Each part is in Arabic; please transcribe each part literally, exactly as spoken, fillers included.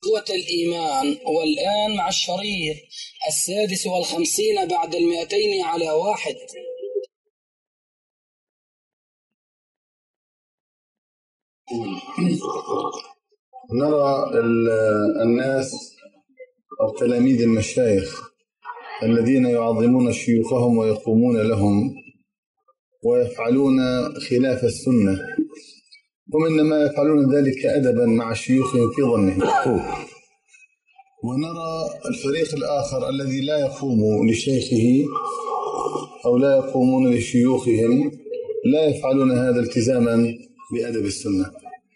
قوة الإيمان. والآن مع الشريط السادس والخمسين بعد المئتين على واحد. نرى الناس أو تلاميذ المشايخ الذين يعظمون شيوخهم ويقومون لهم ويفعلون خلاف السنة، ومنما يفعلون ذلك أدبا مع شيوخهم في ظنهم. ونرى الفريق الآخر الذي لا يقوم لشيخه أو لا يقومون لشيوخهم، لا يفعلون هذا التزاما بأدب السنة.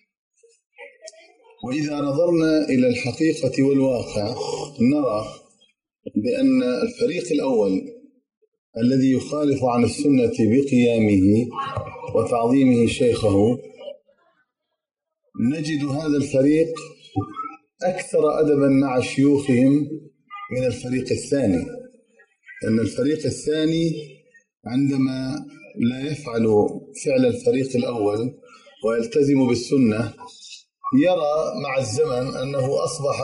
وإذا نظرنا إلى الحقيقة والواقع نرى بأن الفريق الأول الذي يخالف عن السنة بقيامه وتعظيمه شيخه، نجد هذا الفريق أكثر أدبا مع شيوخهم من الفريق الثاني. أن الفريق الثاني عندما لا يفعل فعل الفريق الأول ويلتزم بالسنة، يرى مع الزمن أنه أصبح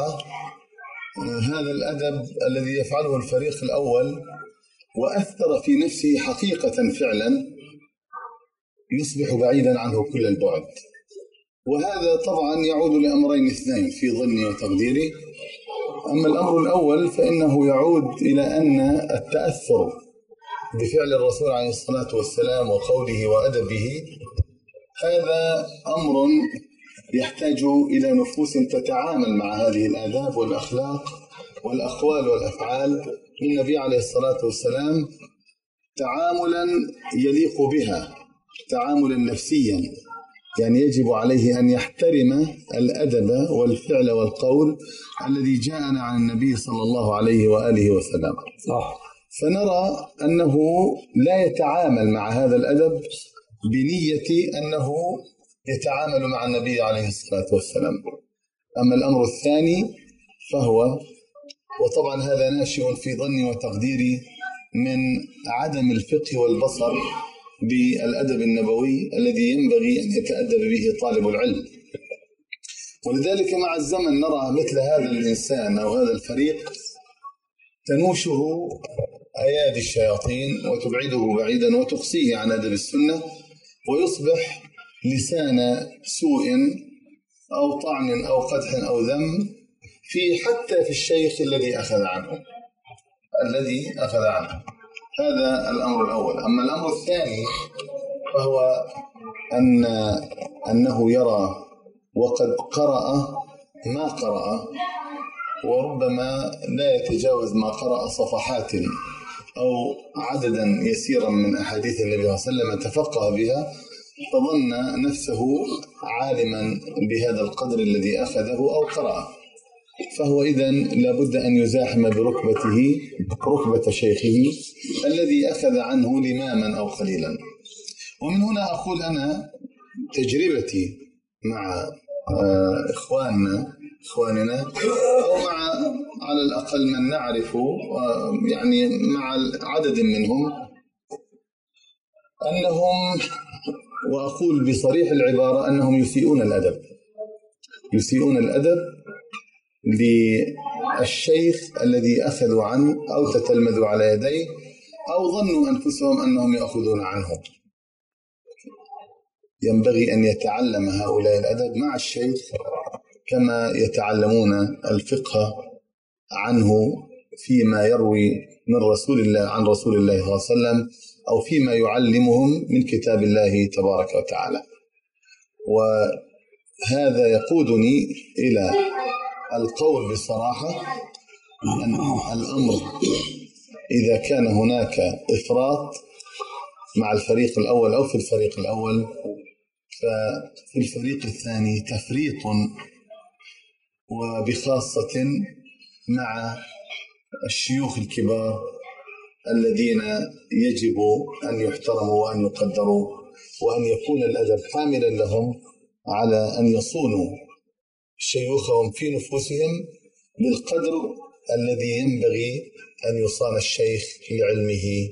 هذا الأدب الذي يفعله الفريق الأول وأثر في نفسه حقيقة فعلا يصبح بعيدا عنه كل البعد. وهذا طبعا يعود لأمرين اثنين في ظني وتقديري. أما الأمر الأول فإنه يعود إلى أن التأثر بفعل الرسول عليه الصلاة والسلام وقوله وأدبه هذا أمر يحتاج إلى نفوس تتعامل مع هذه الآداب والأخلاق والأقوال والأفعال من النبي عليه الصلاة والسلام تعاملا يليق بها، تعاملا نفسيا. يعني يجب عليه أن يحترم الأدب والفعل والقول الذي جاءنا عن النبي صلى الله عليه وآله وسلم. صح. فنرى أنه لا يتعامل مع هذا الأدب بنية أنه يتعامل مع النبي عليه الصلاة والسلام. أما الأمر الثاني فهو، وطبعا هذا ناشئ في ظني وتقديري من عدم الفقه والبصر بالأدب النبوي الذي ينبغي أن يتأدب به طالب العلم. ولذلك مع الزمن نرى مثل هذا الإنسان أو هذا الفريق تنوشه أيادي الشياطين وتبعده بعيدا وتقصيه عن أدب السنة، ويصبح لسان سوء أو طعن أو قدح أو ذم في حتى في الشيخ الذي أخذ عنه الذي أخذ عنه هذا الأمر الأول. أما الأمر الثاني فهو أن أنه يرى وقد قرأ ما قرأ، وربما لا يتجاوز ما قرأ صفحات أو عددا يسيرا من أحاديث النبي صلى الله عليه وسلم تفقه بها، فظن نفسه عالما بهذا القدر الذي أخذه أو قرأه، فهو إذن لابد أن يزاحم بركبته ركبة شيخه الذي أخذ عنه لماما أو قليلا. ومن هنا أقول أنا تجربتي مع إخواننا إخواننا أو مع على الأقل من نعرف يعني مع عدد منهم، أنهم، وأقول بصريح العبارة، أنهم يسيئون الأدب يسيئون الأدب للشيخ الذي أخذوا عنه أو تتلمذوا على يديه أو ظنوا أنفسهم أنهم يأخذون عنه. ينبغي أن يتعلم هؤلاء الأدب مع الشيخ كما يتعلمون الفقه عنه فيما يروي من رسول الله عن رسول الله صلى الله عليه وسلم أو فيما يعلمهم من كتاب الله تبارك وتعالى. وهذا يقودني إلى القول بصراحة أن الأمر إذا كان هناك إفراط مع الفريق الأول أو في الفريق الأول، ففي الفريق الثاني تفريط، وبخاصة مع الشيوخ الكبار الذين يجب أن يحترموا وأن يقدروا، وأن يكون الأدب حاملا لهم على أن يصونوا شيوخهم في نفوسهم بالقدر الذي ينبغي أن يصان الشيخ لعلمه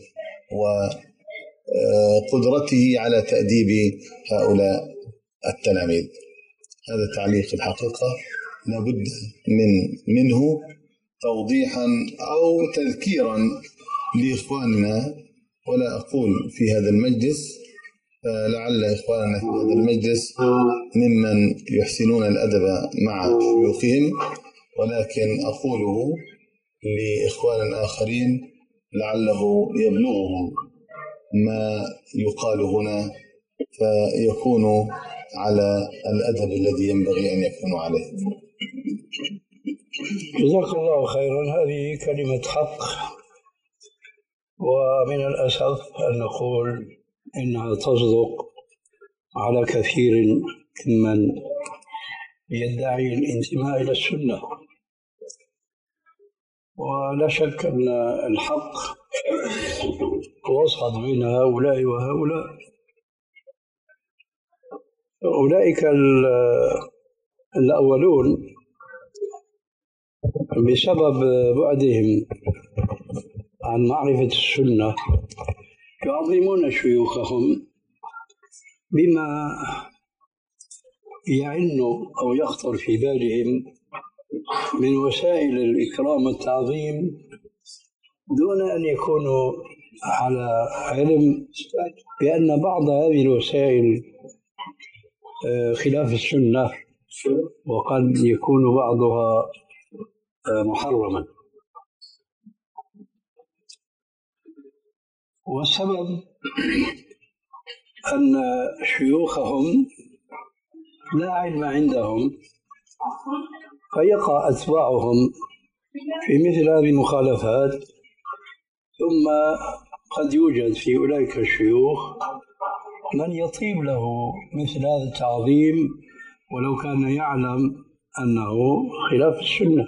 وقدرته على تأديب هؤلاء التلاميذ. هذا تعليق الحقيقة، لابد من منه توضيحا أو تذكيرا لإخواننا. ولا أقول في هذا المجلس، لعل إخواننا في هذا المجلس ممن يحسنون الأدب مع شيوخهم، ولكن أقوله لإخوان آخرين لعله يبلغهم ما يقال هنا فيكونوا على الأدب الذي ينبغي أن يكونوا عليه. جزاك الله خيرا. هذه كلمة حق، ومن الأسف أن نقول إنها تصدق على كثير ممن يدعي الانتماء إلى السنة. ولا شك أن الحق وسط بين هؤلاء وهؤلاء. أولئك الأولون بسبب بعدهم عن معرفة السنة يعظمون شيوخهم بما يعن أو يخطر في بالهم من وسائل الإكرام والتعظيم دون أن يكونوا على علم بأن بعض هذه الوسائل خلاف السنة، وقد يكون بعضها محرما. والسبب أن شيوخهم لا علم عندهم، فيقع أتباعهم في مثل هذه المخالفات. ثم قد يوجد في أولئك الشيوخ من يطيب له مثل هذا التعظيم ولو كان يعلم أنه خلاف السنة.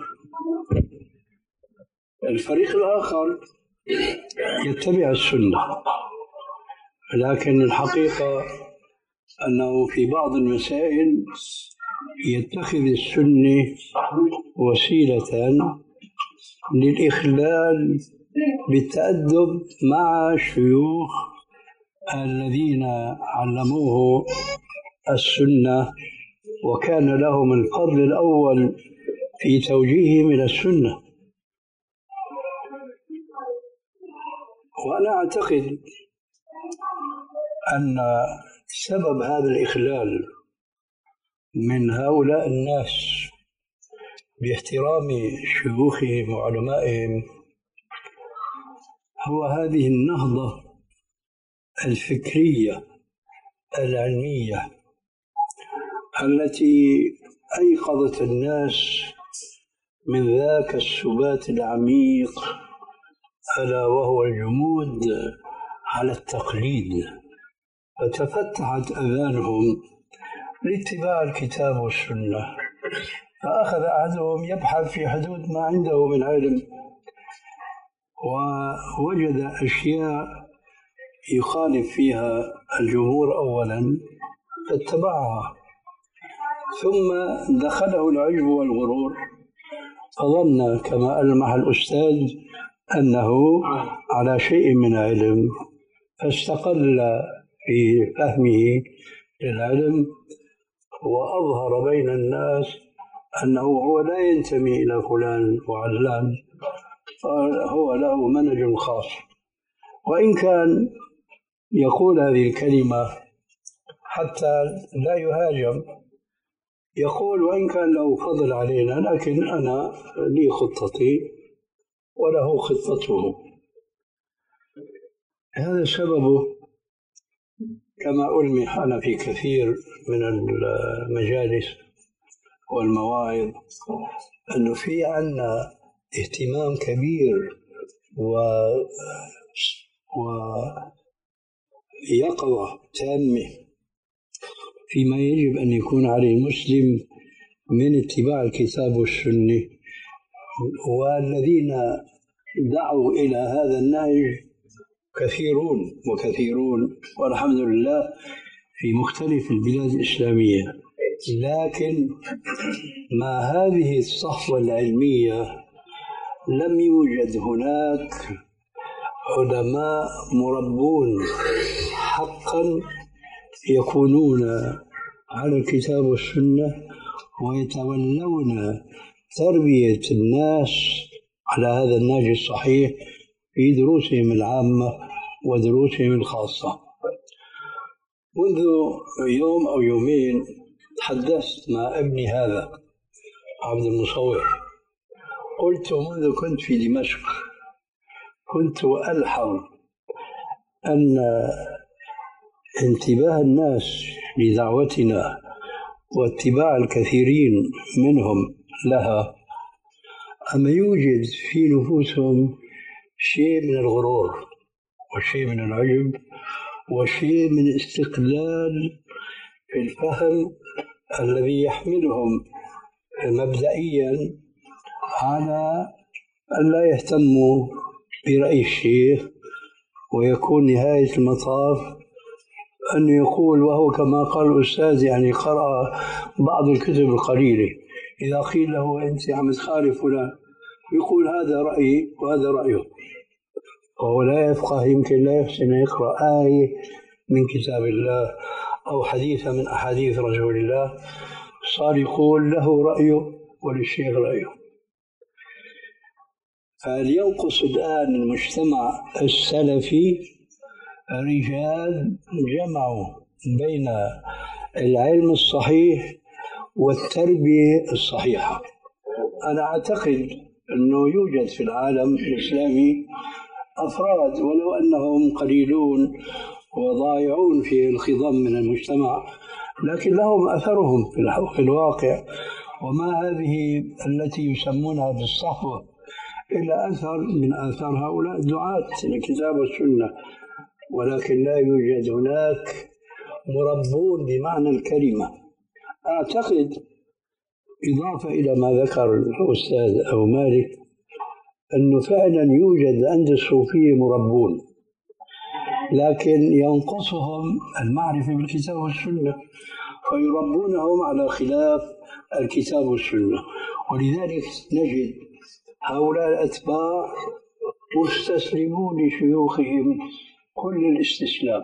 الفريق الآخر يتبع السنة، لكن الحقيقة أنه في بعض المسائل يتخذ السنة وسيلة للإخلال بالتأدب مع الشيوخ الذين علموه السنة وكان لهم الفضل الأول في توجيههم إلى السنة. وأنا أعتقد أن سبب هذا الإخلال من هؤلاء الناس باحترام شيوخهم وعلمائهم هو هذه النهضة الفكرية العلمية التي أيقظت الناس من ذاك السبات العميق ألا وهو الجمود على التقليد، فتفتحت أذانهم لاتباع الكتاب والسنة. فأخذ أحدهم يبحث في حدود ما عنده من علم ووجد أشياء يخالف فيها الجمهور أولا فاتبعها، ثم دخله العجب والغرور فظن كما ألمح الأستاذ أنه على شيء من علم، فاستقل في فهمه للعلم وأظهر بين الناس أنه هو لا ينتمي إلى فلان وعلان، فهو له منهج خاص. وإن كان يقول هذه الكلمة حتى لا يهاجم، يقول وإن كان له فضل علينا لكن أنا لي خطتي وله خطته. هذا سببه كما ألمح أنا في كثير من المجالس والمواعظ أنه في عنا اهتمام كبير و ويقظة تامة فيما يجب أن يكون عليه المسلم من اتباع الكتاب والسنة، والذين دعوا إلى هذا النهج كثيرون وكثيرون والحمد لله في مختلف البلاد الإسلامية. لكن مع هذه الصحوة العلمية لم يوجد هناك علماء مربون حقا يكونون على الكتاب والسنة ويتولون تربية الناس على هذا النهج الصحيح في دروسهم العامة ودروسهم الخاصة. منذ يوم أو يومين تحدثت مع ابني هذا عبد المصور، قلت منذ كنت في دمشق كنت ألحظ أن انتباه الناس لدعوتنا واتباع الكثيرين منهم لها، أما يوجد في نفوسهم شيء من الغرور وشيء من العجب وشيء من استقلال في الفهم الذي يحملهم مبدئيا على أن لا يهتموا برأي الشيخ، ويكون نهاية المطاف أن يقول وهو كما قال الأستاذ يعني قرأ بعض الكتب القليلة، إذا قيل له أنت عم تخالف فلان يقول هذا رأيي وهذا رأيه، وهو لا يفقه، يمكن لا يحسن يقرأ آية من كتاب الله أو حديث من أحاديث رسول الله، صار يقول له رأيه وللشيخ رأيه. فلينقص الآن المجتمع السلفي رجال جمعوا بين العلم الصحيح والتربية الصحيحة. أنا أعتقد أنه يوجد في العالم الإسلامي أفراد ولو أنهم قليلون وضائعون في الخضم من المجتمع، لكن لهم أثرهم في الواقع، وما هذه التي يسمونها بالصحوة إلا أثر من آثار هؤلاء الدعاة للكتاب والسنة، ولكن لا يوجد هناك مربون بمعنى الكلمة. أعتقد إضافة إلى ما ذكر الأستاذ أو مالك أنه فعلا يوجد عند الصوفية مربون، لكن ينقصهم المعرفة بالكتاب والسنة فيربونهم على خلاف الكتاب والسنة، ولذلك نجد هؤلاء الأتباع مستسلمون لشيوخهم كل الاستسلام،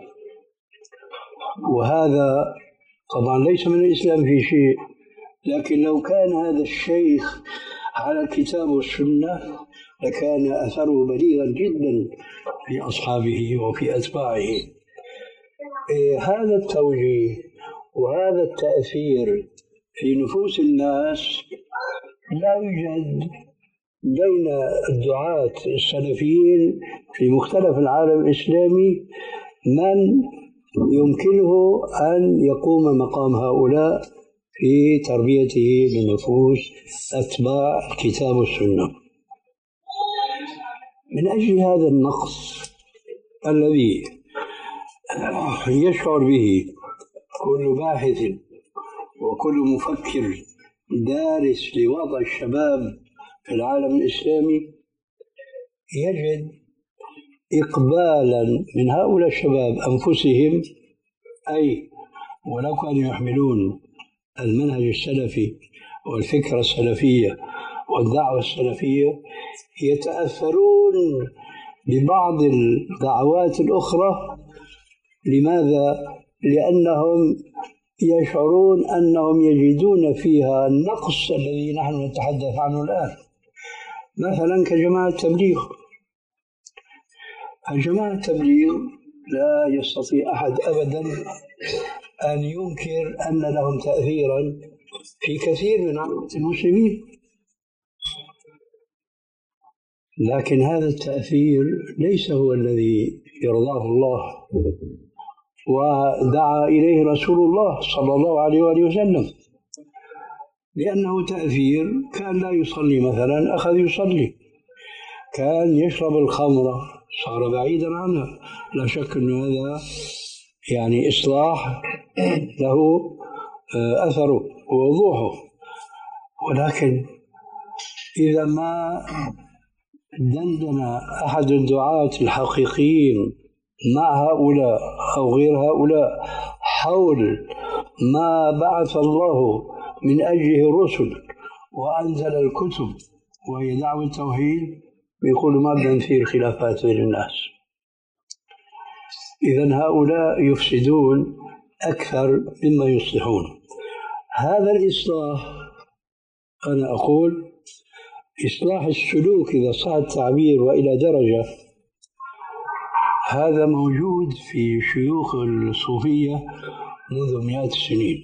وهذا طبعا ليس من الإسلام في شيء، لكن لو كان هذا الشيخ على الكتاب والسنة لكان أثره بليغا جدا في أصحابه وفي أتباعه. إيه هذا التوجيه وهذا التأثير في نفوس الناس لا يوجد بين الدعاة السلفيين في مختلف العالم الإسلامي من يمكنه أن يقوم مقام هؤلاء في تربيته لنفوس أتباع الكتاب والسنة. من أجل هذا النقص الذي يشعر به كل باحث وكل مفكر دارس لوضع الشباب في العالم الإسلامي، يجد إقبالا من هؤلاء الشباب أنفسهم، أي ولو كانوا يحملون المنهج السلفي والفكرة السلفية والدعوة السلفية، يتأثرون ببعض الدعوات الأخرى. لماذا؟ لأنهم يشعرون أنهم يجدون فيها النقص الذي نحن نتحدث عنه الآن، مثلا كجماعة التبليغ. الجماعة التبليغ لا يستطيع أحد أبدا أن ينكر أن لهم تأثيرا في كثير من عامة المسلمين، لكن هذا التأثير ليس هو الذي يرضاه الله ودعا إليه رسول الله صلى الله عليه وآله وسلم، لأنه تأثير كان لا يصلي مثلا أخذ يصلي، كان يشرب الخمر صار بعيدا عنها، لا شك أن هذا يعني إصلاح له أثره ووضوحه. ولكن إذا ما دندن أحد الدعاة الحقيقيين مع هؤلاء أو غير هؤلاء حول ما بعث الله من أجله الرسل وأنزل الكتب وهي دعوة التوحيد، بيقولوا ما بدنا نثير خلافات بين الناس. إذن هؤلاء يفسدون أكثر مما يصلحون. هذا الإصلاح أنا أقول إصلاح السلوك إذا صح التعبير وإلى درجة، هذا موجود في شيوخ الصوفية منذ مئات السنين،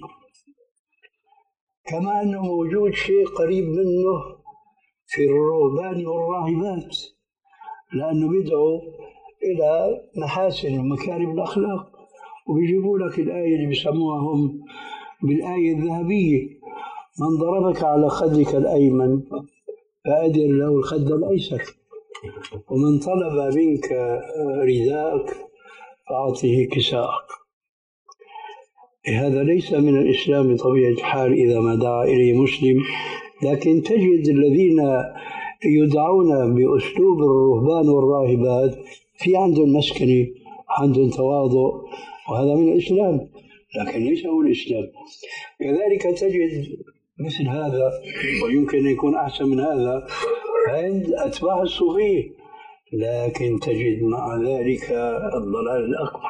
كما أنه موجود شيء قريب منه في الرهبان والراهبات، لأنه بيدعو إلى محاسن ومكارم الأخلاق، وبيجيبوا لك الآية اللي بيسموها هم بالآية الذهبية: من ضربك على خدك الأيمن فأدر له الخد الأيسر، ومن طلب منك رداءك فأعطه كساءك. هذا ليس من الإسلام بطبيعة الحال إذا ما دعا إليه مسلم، لكن تجد الذين يدعون بأسلوب الرهبان والراهبات في عندهم مسكنة، عندهم تواضع، وهذا من الإسلام، لكن ليس هو الإسلام. كذلك تجد مثل هذا، ويمكن أن يكون أحسن من هذا عند أتباع الصوفية، لكن تجد مع ذلك الضلال الأكبر.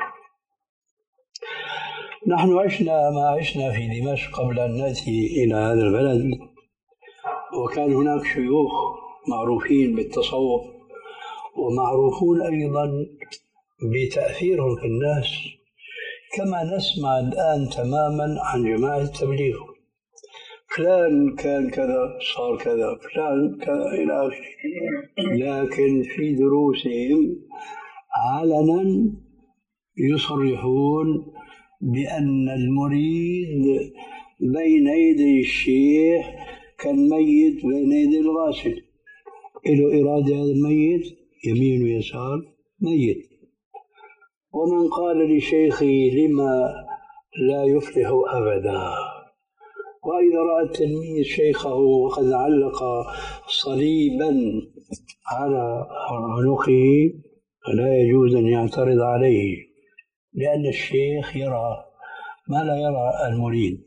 نحن عشنا ما عشنا في دمشق قبل أن نأتي إلى هذا البلد، وكان هناك شيوخ معروفين بالتصوف ومعروفون أيضا بتأثيرهم في الناس، كما نسمع الآن تماما عن جماعة التبليغ: فلان كان كذا صار كذا، فلان كذا إلى آخره. لكن في دروسهم علنا يصرحون بأن المريد بين يدي الشيخ كالميت بين يدي الغاسل، له إرادة هذا الميت يمين ويسار ميت. ومن قال لشيخه لما لا يفلح أبدا، وإذا رأى التلميذ شيخه وقد علق صليبا على عنقه فلا يجوز أن يعترض عليه، لأن الشيخ يرى ما لا يرى المريد.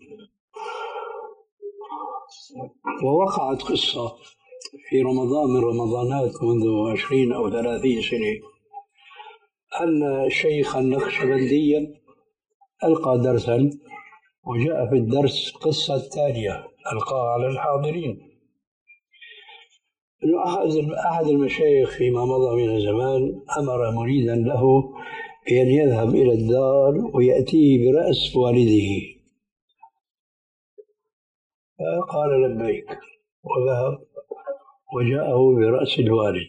ووقعت قصة في رمضان من رمضانات منذ عشرين أو ثلاثين سنة، أن شيخا نقشبنديا ألقى درسا، وجاء في الدرس قصة تالية ألقاها على الحاضرين: أنه أحد المشايخ فيما مضى من الزمان أمر مريدا له أن يذهب إلى الدار ويأتيه برأس والده، فقال لبيك، وذهب وجاءه برأس الوالد.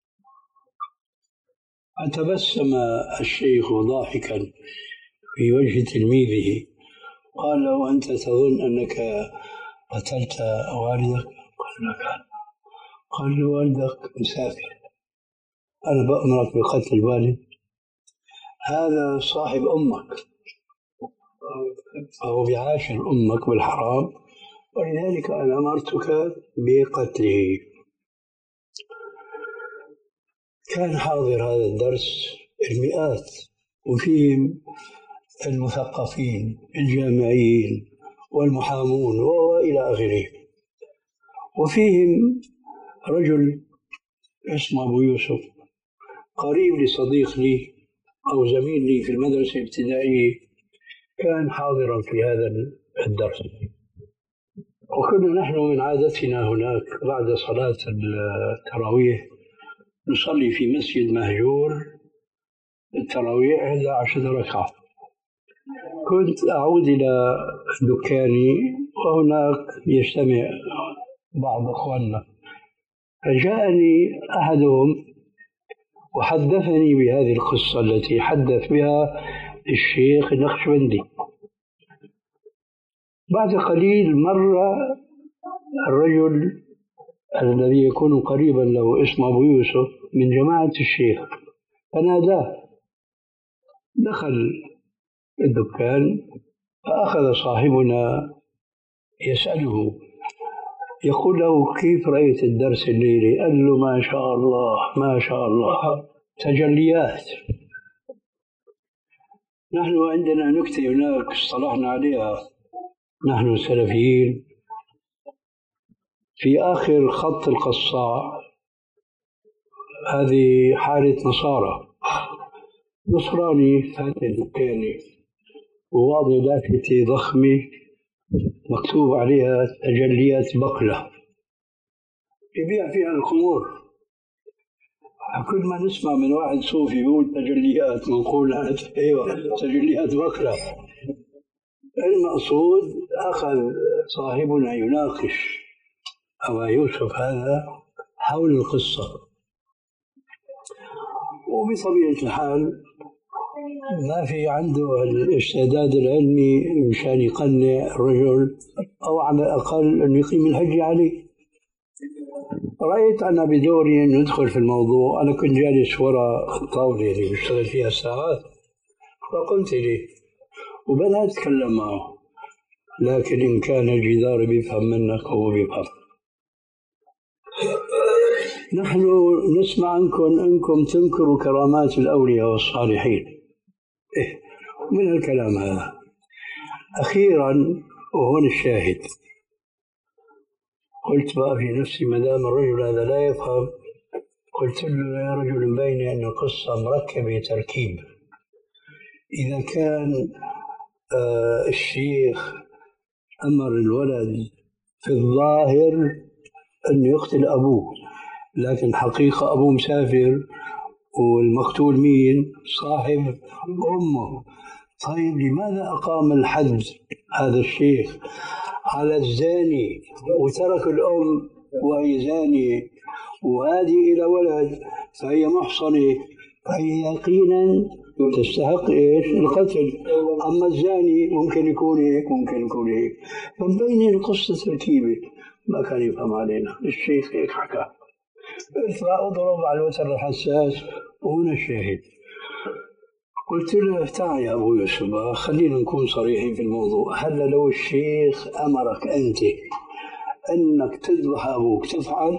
فتبسم الشيخ ضاحكا في وجه تلميذه، قال له: أنت تظن أنك قتلت والدك؟ قال له: كان. قال له: والدك مسافر، أنا بأمرك بقتل الوالد؟ هذا صاحب أمك، فهو بعاشر أمك بالحرام، ولذلك أنا أمرتك بقتله. كان حاضر هذا الدرس المئات، وفيهم المثقفين الجامعيين والمحامون وإلى آخره، وفيهم رجل اسمه أبو يوسف قريب لصديق لي أو زميل لي في المدرسة الابتدائية، كان حاضرا في هذا الدرس. وكنا نحن من عادتنا هناك بعد صلاة التراويح نصلي في مسجد مهجور التراويح إحدى عشرة ركعة. كنت أعود إلى دكاني وهناك يجتمع بعض أخواننا، فجاءني أحدهم وحدثني بهذه القصة التي حدث بها الشيخ النقشبندي. بعد قليل مر الرجل الذي يكون قريبا له اسمه أبو يوسف من جماعة الشيخ، فناداه. دخل الدكان فأخذ صاحبنا يسأله، يقول له: كيف رأيت الدرس الليلي؟ قال له: ما شاء الله ما شاء الله، تجليات. نحن عندنا نكتة هناك اصطلحنا عليها نحن السلفيين: في آخر خط القصاع، هذه حالة نصارى، نصراني فاتح دكاني وواضع لافتة ضخمة مكتوب عليها تجليات بقلة، يبيع فيها الخمور. كل ما نسمع من واحد صوفي يقول تجليات منقولات، ايوه تجليات بكرة. المقصود أخذ صاحبنا يناقش أبا يوسف هذا حول القصة، وبطبيعة الحال ما في عنده الاستعداد العلمي مشان يقنع الرجل، أو على الأقل أن يقيم الحج عليه. رأيت أنا بدوري أن ندخل في الموضوع. أنا كنت جالس وراء الطاولة اللي بشتغل فيها ساعات، فقلت لي وبدأت أتكلم معه، لكن إن كان الجدار بيفهم منك هو بيفهم. نحن نسمع عنكم أنكم تنكروا كرامات الأولياء والصالحين. إيه من الكلام هذا؟ أخيرا وهون الشاهد، قلت بقى في نفسي ما دام الرجل هذا لا يفهم، قلت له يا رجل مبينة أن القصة مركبة تركيب. إذا كان آه الشيخ أمر الولد في الظاهر أن يقتل أبوه، لكن حقيقة أبوه مسافر والمقتول مين؟ صاحب أمه. طيب لماذا أقام الحد هذا الشيخ على الزاني وترك الأم وهي زانية، وهذه إلى ولد فهي محصنة، فهي يقينا تستحق إيش؟ القتل. أما الزاني ممكن يكون هيك ممكن يكون هيك، فمبين القصة تركيبة. ما كان يفهم علينا الشيخ هيك حكى. قلت أضرب على الوتر الحساس، وهنا الشاهد. قلت له تعال يا أبو يوسف خلينا نكون صريحين في الموضوع. هل لو الشيخ أمرك أنت أنك تذبح أبوك تفعل؟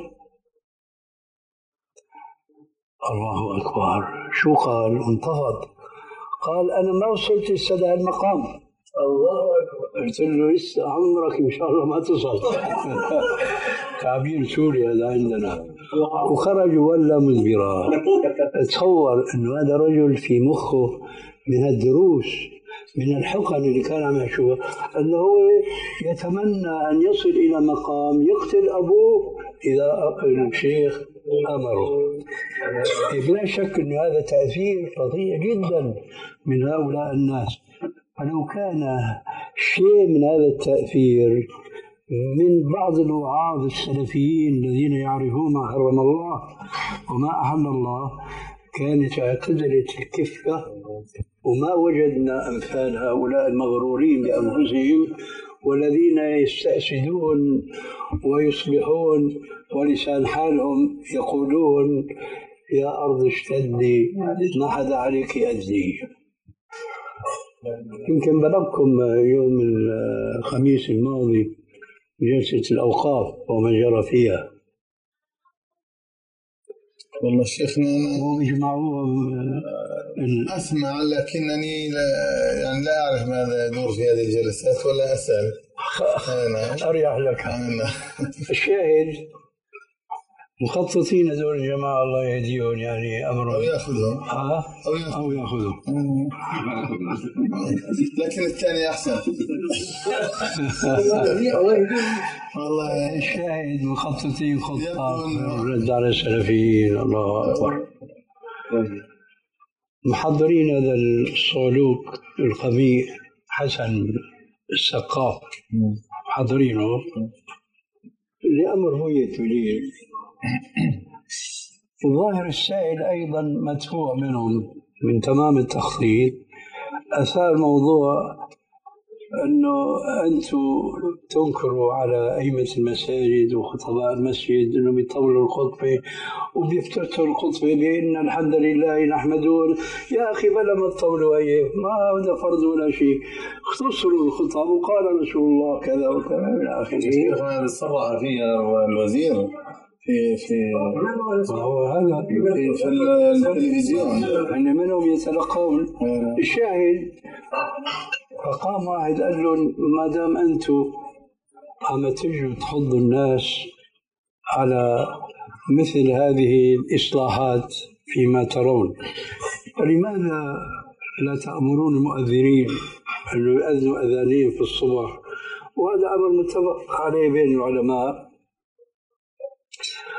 الله أكبر، شو قال؟ انتفض. قال أنا ما وصلت لسه المقام. الله أكبر. قلت له لسه عمرك إن شاء الله ما تصل. تعبير سوري هذا عندنا. وخرج ولا مدبرا. تصور أنه هذا رجل في مخه من الدروس من الحقن اللي كان عم يشوفها، أنه هو يتمنى أن يصل إلى مقام يقتل أبوه إذا الشيخ أمره. بلا شك أن هذا تأثير فظيع جدا من هؤلاء الناس. فلو كان شيء من هذا التأثير من بعض الوعاظ السلفيين الذين يعرفون ما حرم الله وما أحل الله، كانت اعتدلت الكفة، وما وجدنا أمثال هؤلاء المغرورين بأنفسهم والذين يستأسدون ويصبحون ولسان حالهم يقولون يا أرض اشتدي ما حدا عليك أذي. يمكن بلغكم يوم الخميس الماضي جلسة الأوقاف وما جرى فيها. والله شيخنا أنا يجمعوها أسمع، لكنني لا يعني لا أعرف ماذا يدور في هذه الجلسات ولا أسأل. أنا أريح لك. أنا. الشاهد مخططين هذول الجماعة الله يهديهم، يعني أمرهم أو يأخذهم ها أو يأخذهم، لكن الثاني أحسن. والله الشاهد مخططين خطة رد على السلفيين. الله أكبر. محضرين هذا الصولوك القبيح حسن السقاف، محضرينه لأمر بوية وليه. وظاهر السائل أيضا مدفوع منهم من تمام التخطيط. أثار موضوع أنه أنتم تنكروا على أئمة المساجد وخطباء المسجد أنهم يطولوا الخطبة وبيفتتحوا الخطبة بأن الحمد لله نحمده. يا أخي بلا ما تطولوا أيه، ما هذا فرض ولا شيء، اختصروا الخطب وقال رسول الله كذا وكذا إلى آخره. هذا صرح فيها الوزير في في وهو هذا في, في التلفزيون أن منهم يتلقون. الشاهد فقام واحد قال له ما دام أنتم عم تجوا تحضوا الناس على مثل هذه الإصلاحات فيما ترون، فلماذا لا تأمرون المؤذنين أن يؤذنوا أذانين في الصبح؟ وهذا أمر متفق عليه بين العلماء.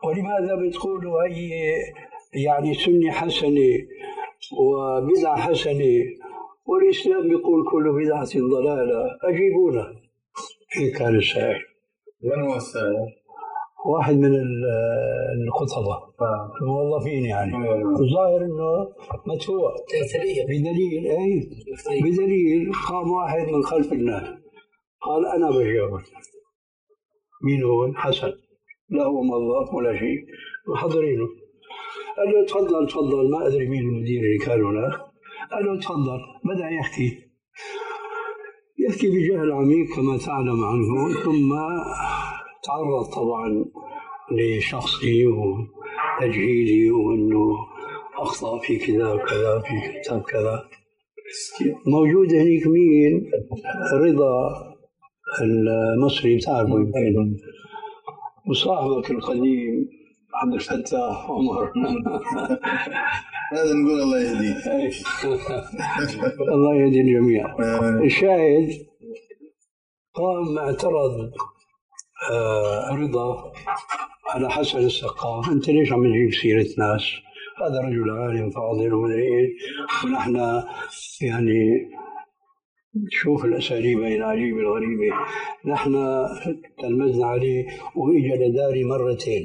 ولماذا بتقولوا هي يعني سنة حسنة وبدعة حسنة والإسلام بيقول كل بدعة ضلالة؟ أجيبونا إن كان السائل. من هو السائل؟ واحد من الخطباء الموظفين يعني الظاهر انه مدفوع بدليل اي بدليل قام واحد من خلف الناس قال انا بجاوب. مين هو؟ حسن، لا هو موظف ولا شيء، محضرينه. قال له تفضل تفضل، ما ادري مين المدير اللي كان هناك. قال له تفضل. بدا يحكي يحكي بجهل عميق كما تعلم عنه، ثم تعرض طبعا لشخصي وتجهيلي وانه اخطا في كذا وكذا في كتاب كذا. موجود هنيك مين؟ رضا المصري بتعرفه يمكن، وصاحبك القديم عبد الفتاح عمر. هذا نقول الله يهديه. الله يهدي الجميع. الشاهد قام اعترض آه رضا على حسن السقاف، انت ليش عم تجيب سيرة ناس؟ هذا رجل عالم فاضل ومدري ايش، ونحن يعني شوف الاساليب العجيبه الغريبه، نحن تلمذنا عليه واجا لداري مرتين.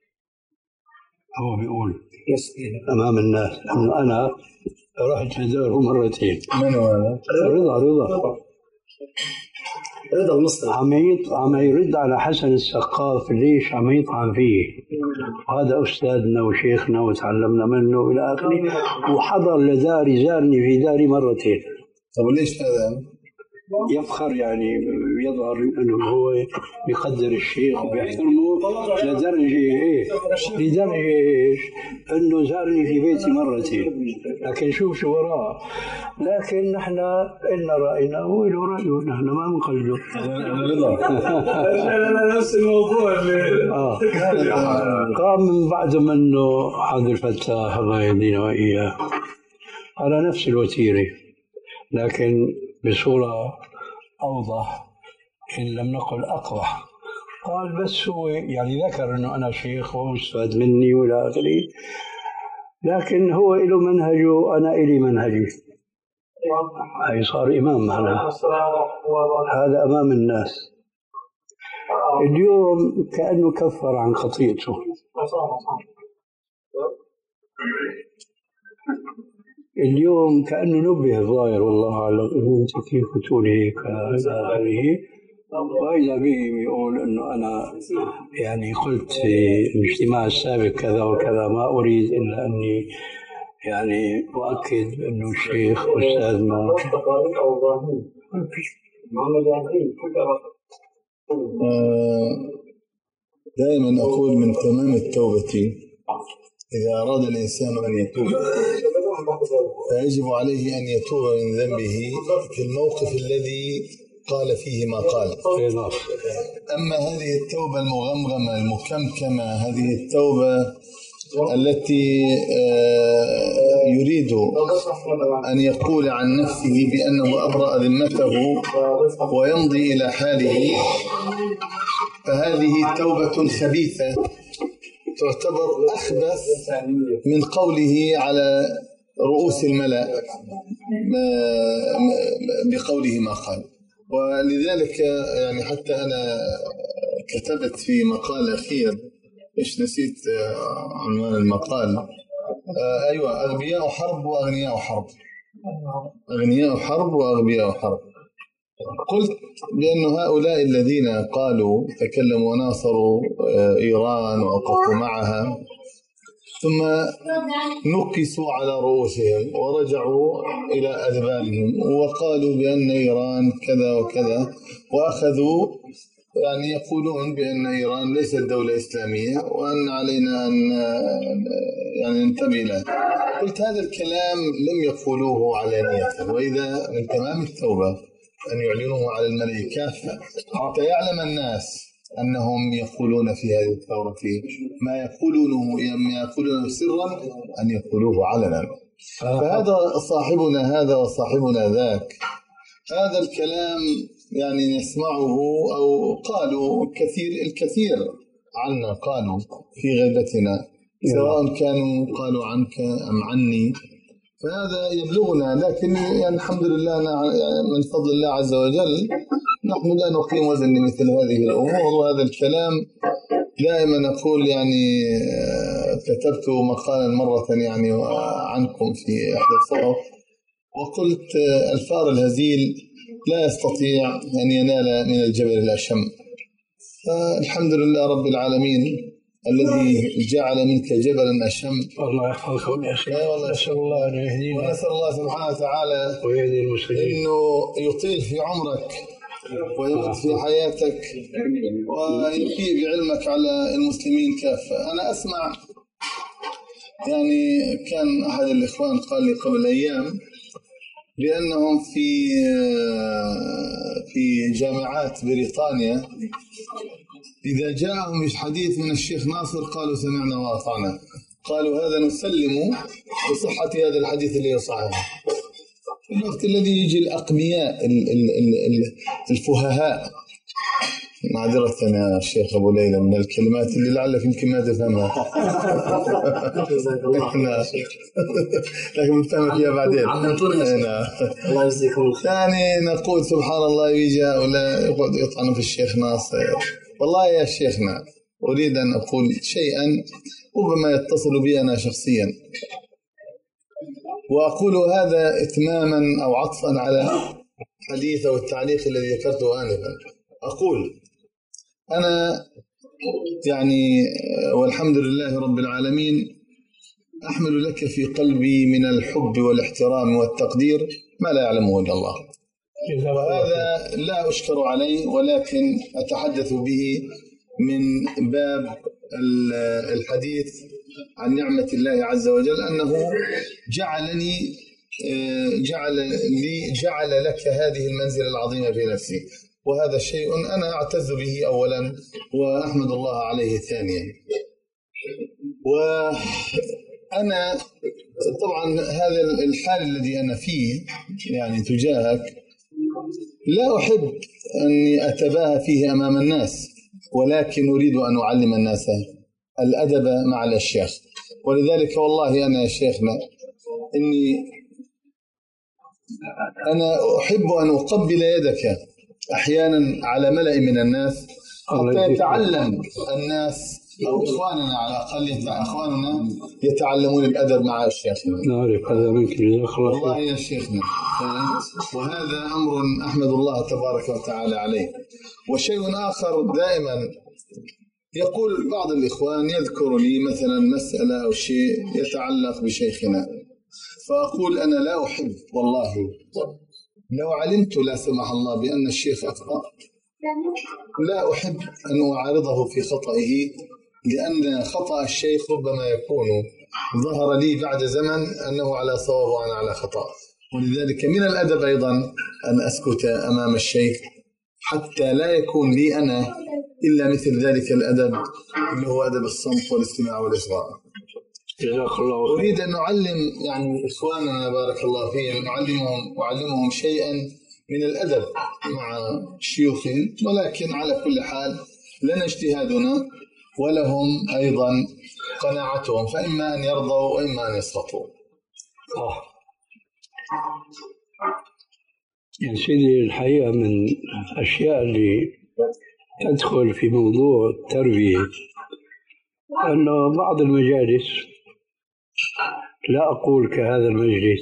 هو بيقول امام الناس انه انا رحت لداره مرتين. من هو هذا؟ رضا رضا رضا المصري عم عم يرد على حسن السقاف، ليش عم يطعن فيه؟ وهذا أستاذنا وشيخنا وتعلمنا منه إلى آخره، وحضر لداري، زارني في داري مرتين. طب ليش هذا؟ يفخر يعني، يظهر أنه هو يقدر الشيخ وبيحترمه لدرجة إيه؟ لدرجة إيش؟ أنه زارني في بيتي مرتين، لكن شوف شو وراه. لكن نحن إلنا رأينا وله رأيه، نحن ما بنقلده. نفس الموضوع. قام من بعد منه عبد الفتاح الله يهدينا وإياه على نفس الوتيرة، لكن بصورة أوضح إن لم نقل أقبح. قال بس هو يعني ذكر أنه أنا شيخ وأستاذ مني وإلى آخره، لكن هو له منهجه أنا إلي منهجي. هي صار إمام معنا، هذا أمام الناس. اليوم كأنه كفر عن خطيئته. اليوم كأنه نبه الظاهر والله أعلم أنت كيف تقول هيك إلى آخره، وإذا به يقول أنه أنا يعني قلت في الاجتماع السابق كذا وكذا، ما أريد إلا أني يعني أؤكد أنه الشيخ أستاذنا. دائما أقول من تمام التوبة إذا أراد الإنسان أن يتوب فيجب عليه أن يتوب من ذنبه في الموقف الذي قال فيه ما قال. أما هذه التوبة المغمغمة المكمكمة، هذه التوبة التي يريد أن يقول عن نفسه بأنه أبرأ ذمته ويمضي إلى حاله، فهذه توبة خبيثة تعتبر أخبث من قوله على رؤوس الملأ بقوله ما قال. ولذلك يعني حتى أنا كتبت في مقال أخير، إيش نسيت عنوان المقال، آه أيوة أغبياء حرب وأغنياء حرب، أغنياء حرب وأغبياء حرب. قلت بأن هؤلاء الذين قالوا تكلموا وناصروا إيران ووقفوا معها ثم نكسوا على رؤوسهم ورجعوا إلى أدبارهم وقالوا بأن إيران كذا وكذا، وأخذوا يعني يقولون بأن إيران ليست دولة إسلامية وأن علينا أن يعني ننتبه له. قلت هذا الكلام لم يقولوه علانية، وإذا من تمام التوبة أن يعلنوه على الملأ كافة حتى يعلم الناس أنهم يقولون في هذه الثورة ما يقولونه ما يقولونه سرا أن يقولوه علنا. فهذا صاحبنا هذا وصاحبنا ذاك، هذا الكلام يعني نسمعه أو قالوا كثير الكثير عنا قالوا في غيبتنا، سواء كانوا قالوا عنك أم عني، فهذا يبلغنا. لكن يعني الحمد لله من فضل الله عز وجل نحن لا نقيم وزن لمثل هذه الأمور. وهذا الكلام دائما أقول، يعني كتبت مقالا مرة يعني عنكم في إحدى الصحف وقلت الفار الهزيل لا يستطيع أن ينال من الجبل الأشم. فالحمد لله رب العالمين الذي جعل منك جبلا أشم. الله يحفظكم يا شيخ. نسأل الله أن يهدينا، ونسأل الله سبحانه وتعالى ويهدي المسلمين، إنه يطيل في عمرك ويمد في حياتك ويحيي بعلمك على المسلمين كافة. أنا أسمع يعني كان أحد الإخوان قال لي قبل أيام بأنهم في في جامعات بريطانيا إذا جاءهم حديث من الشيخ ناصر قالوا سمعنا وأطعنا، قالوا هذا نسلم بصحة هذا الحديث اللي يصحح. في الوقت الذي يجي الأقمياء الفههاء، معذرة يا شيخ أبو ليلى من الكلمات اللي لعلك يمكن ما تفهمها لكن نفهمك فيها بعدين. الله يجزيكم خير. ثاني نقول سبحان الله يجي ولا يطعنوا في الشيخ ناصر. والله يا شيخنا أريد أن أقول شيئا ربما يتصل بي أنا شخصيا، وأقول هذا إتماما أو عطفا على حديث أو التعليق الذي ذكرته آنفا. أقول أنا يعني والحمد لله رب العالمين أحمل لك في قلبي من الحب والاحترام والتقدير ما لا يعلمه إلا الله، وهذا لا أشكر عليه ولكن أتحدث به من باب الحديث عن نعمة الله عز وجل، أنه جعلني جعل لي جعل لك هذه المنزلة العظيمة في نفسي، وهذا شيء أنا أعتز به أولا وأحمد الله عليه ثانيا. وأنا طبعا هذا الحال الذي أنا فيه يعني تجاهك لا أحب أني أتباهى فيه أمام الناس، ولكن أريد أن أعلم الناس الأدب مع الأشياخ. ولذلك والله أنا يا شيخنا إني أنا أحب أن أقبل يدك أحيانا على ملأ من الناس حتى يتعلم الناس أو إخواننا على الأقل إخواننا يتعلمون الأدب مع أشياخنا. نعرف هذا منك جزاك الله خير. والله يا شيخنا، وهذا أمر أحمد الله تبارك وتعالى عليه. وشيء آخر دائما يقول بعض الإخوان يذكر لي مثلا مسألة أو شيء يتعلق بشيخنا، فأقول أنا لا أحب والله لو علمت لا سمح الله بأن الشيخ أخطأ لا أحب أن أعارضه في خطئه، لأن خطأ الشيخ ربما يكون ظهر لي بعد زمن أنه على صواب وأنا على خطأ. ولذلك من الأدب أيضا أن أسكت أمام الشيخ حتى لا يكون لي أنا إلا مثل ذلك الأدب اللي هو أدب الصمت والاستماع والإصغاء. أريد أن نعلم يعني إخواننا بارك الله فيهم، نعلمهم وعلمهم شيئا من الأدب مع شيوخهم، ولكن على كل حال لنا اجتهادنا ولهم أيضا قناعتهم، فإما أن يرضوا وإما أن يسخطوا. آه. يا سيدي الحقيقة من الأشياء اللي تدخل في موضوع التربية أنه بعض المجالس، لا أقول كهذا المجلس،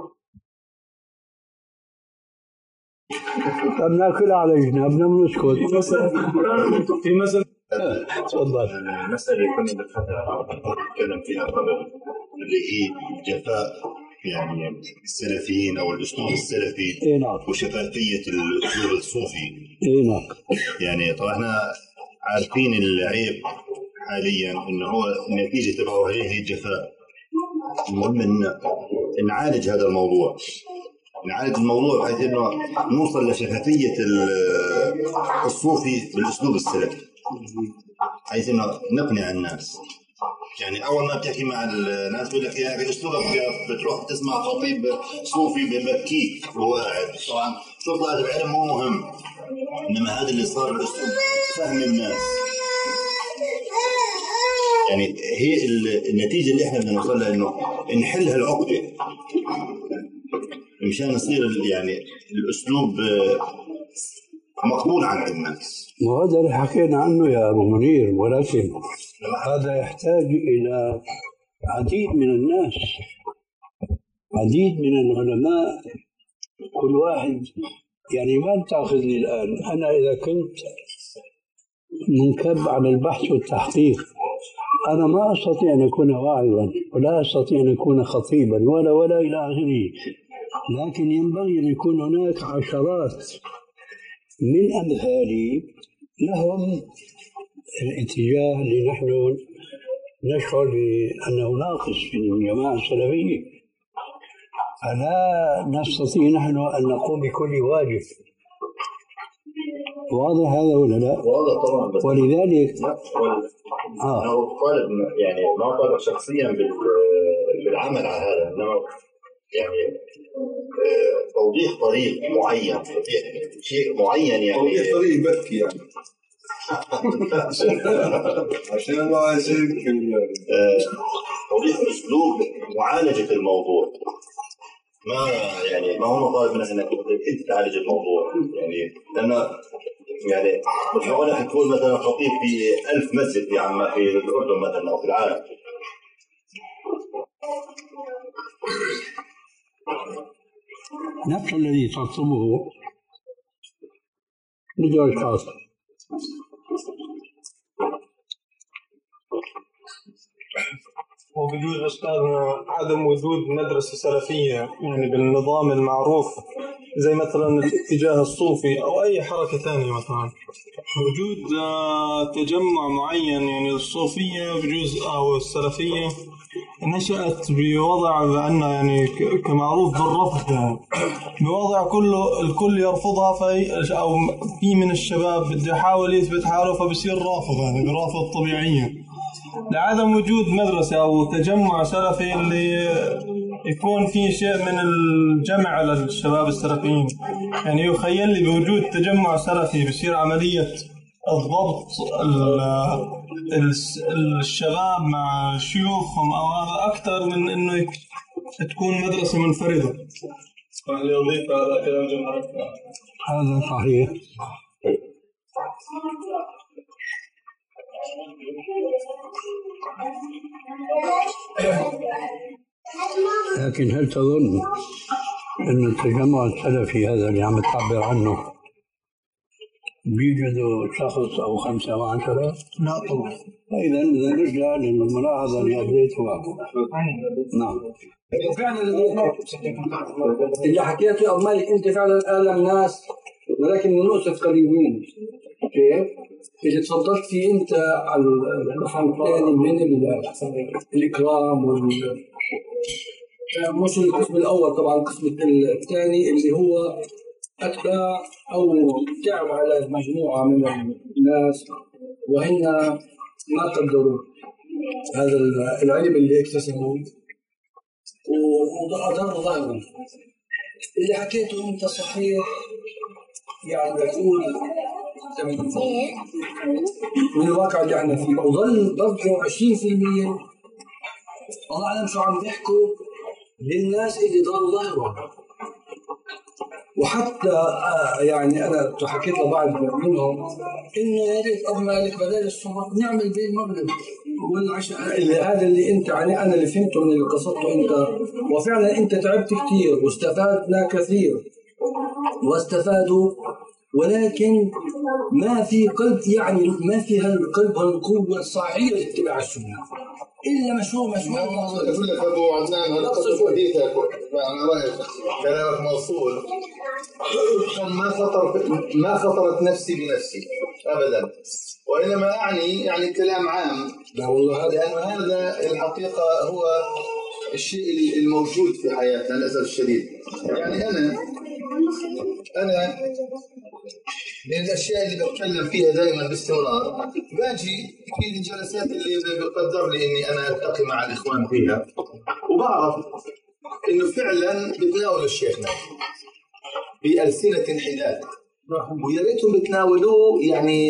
بناكل على جنابنا بنسكت. في مثل تفضل. المسألة اللي كنا نتكلم فيها قبل اللي هي جفاء يعني السلفيين أو الأسلوب السلفي إيه نعم. وشفافية الأسلوب الصوفي. إيه نعم. يعني طبعا احنا عارفين العيب حاليا إنه هو نتيجة تبعه هي الجفاء. المهم إن نعالج هذا الموضوع، نعالج الموضوع بحيث إنه نوصل لشفافية الصوفي بالأسلوب السلفي، حيث إنه نقنع الناس. يعني أول ما بتحكي مع الناس بيقول لك يا أخي أسلوبك بتروح تسمع خطيب صوفي ببكيك وهو قاعد. طبعا شو طلعت العلم مو مهم، إنما هذا اللي صار الأسلوب فهم الناس. يعني هي النتيجه اللي احنا بدنا نوصل لها انه نحل هالعقده مشان يصير يعني الاسلوب مقبول عند الناس. وهذا اللي حكينا عنه يا ابو منير، ولكن هذا يحتاج الى عديد من الناس، عديد من العلماء، كل واحد يعني ما تاخذني الان انا اذا كنت منكب على البحث والتحقيق انا ما استطيع ان اكون واعظا ولا استطيع ان اكون خطيبا ولا ولا الى اخره، لكن ينبغي ان يكون هناك عشرات من امثالي لهم الاتجاه اللي نحن نشعر بانه ناقص في الجماعه السلفيه، فلا نستطيع نحن ان نقوم بكل واجب. واضح هذا ولا لا؟ واضح طبعا. بس ولذلك اه انا طالب يعني ما طالب شخصيا بالعمل على هذا، انما يعني توضيح طريق معين، شيء معين، يعني توضيح طريق يبكي يعني عشان ما يصير توضيح اسلوب معالجه الموضوع. ما يعني ما هو طالب منك انك انت تعالج الموضوع، يعني لان يعني مش حتكون مثلا خطيب في ألف مسجد في عمان في الاردن مثلا او في العالم. نفس الذي تطلبه بدون اشخاص. ووجود أستاذنا عدم وجود مدرسة سلفية يعني بالنظام المعروف زي مثلا الاتجاه الصوفي أو أي حركة ثانية، مثلا وجود تجمع معين يعني الصوفية بجزء أو السلفية نشأت بوضع بأنه يعني كمعروف بالرفض، يعني بوضع كله الكل يرفضها، في أو في من الشباب بده يحاول يثبت حاله فبصير رافض، يعني برافض طبيعيا لعدم وجود مدرسة أو تجمع سلفي اللي يكون فيه شيء من الجمع للشباب السلفيين. يعني يخيل لي بوجود تجمع سلفي بصير عملية الضبط الشباب مع شيوخهم أو هذا أكثر من إنه تكون مدرسة منفردة. فهل يضيف على كلام جمهور؟ هذا صحيح. لكن هل تظن أن التجمع السلفي هذا اللي عم تعبر عنه بيوجدوا شخص أو خمسة أو عشرة؟ لا طبعا. إذا إذا نرجع للملاحظة اللي أبديتها. نعم. فعلا اللي حكيته يا أبو مالك أنت فعلا ألم ناس، ولكن من نؤسف قريبين. كيف؟ اللي تفضلت فيه أنت على النحو الثاني من الإكرام وال مش القسم الأول طبعا، القسم الثاني اللي هو أتباع أو تعب على مجموعة من الناس وهن ما قدروا هذا العلم اللي اكتسبوه وأضر ظاهرا. اللي حكيته أنت صحيح، يعني يقول من الواقع اللي احنا فيه، وظل برضه عشرين بالمئة الله أعلم شو عم بيحكوا للناس اللي ضلوا ظاهرهم. وحتى آه يعني أنا حكيت لبعض منهم إنه يا ريت أبو مالك بدل الصبح نعمل بين المغرب والعشاء، هذا اللي أنت يعني أنا اللي فهمته من اللي قصدته أنت، وفعلا أنت تعبت كثير واستفادنا كثير واستفادوا، ولكن ما في قلب، يعني ما في هالقلب والقوة الصحية لاتباع السنة إلا مشروع مشروع. أقول لك أبو عدنان هالقصة حديثك، أنا رأيك كلامك موصول. ما خطر ما خطرت نفسي بنفسي أبدا، وإنما أعني يعني كلام عام. لا والله هذا لأن هذا الحقيقة هو الشيء الموجود في حياتنا للأسف الشديد. يعني أنا أنا من الأشياء اللي بتكلم فيها دائما باستمرار، باجي في الجلسات اللي بقدر لي إني أنا ألتقي مع الإخوان فيها، وبعرف إنه فعلا بتناولوا الشيخنا بألسنة حداد، ويا ريتهم بتناولوه يعني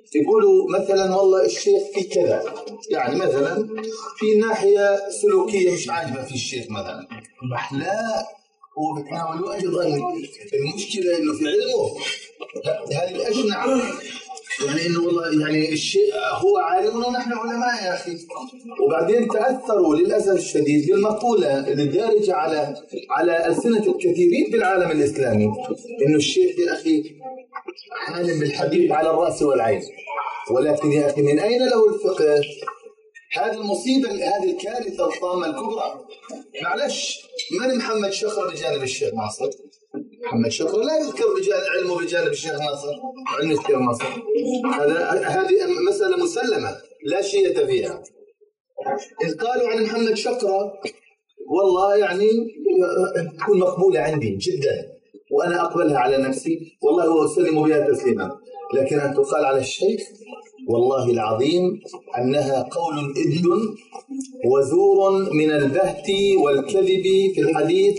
يقولوا مثلا والله الشيخ في كذا، يعني مثلا في ناحية سلوكية مش عاجبة في الشيخ مثلا، لا هو بتناول أيضا المشكلة إنه في علمه هذه الأجنع، يعني إنه والله يعني الشيء هو عالمنا ونحن علماء يا أخي. وبعدين تأثروا للأسف الشديد بالمقولة الدارجة على على ألسنة الكثيرين بالعالم الإسلامي إنه الشيخ يا أخي عالم بالحديث على الرأس والعين، ولكن يا أخي من أين له الفقه؟ هذه المصيبة، هذه الكارثة الطامة الكبرى. معلش، من محمد شقرة بجانب الشيخ ناصر؟ محمد شقرة لا يذكر علمه بجانب الشيخ ناصر علم الشيخ ناصر، هذا هذه مسألة مسلمة لا شيء فيها. إذ قالوا عن محمد شقرة والله يعني تكون مقبولة عندي جدا وأنا أقبلها على نفسي والله وأسلم بها تسليما، لكن أن تقال على الشيخ والله العظيم أنها قول إذن وزور من البهت والكذب في الحديث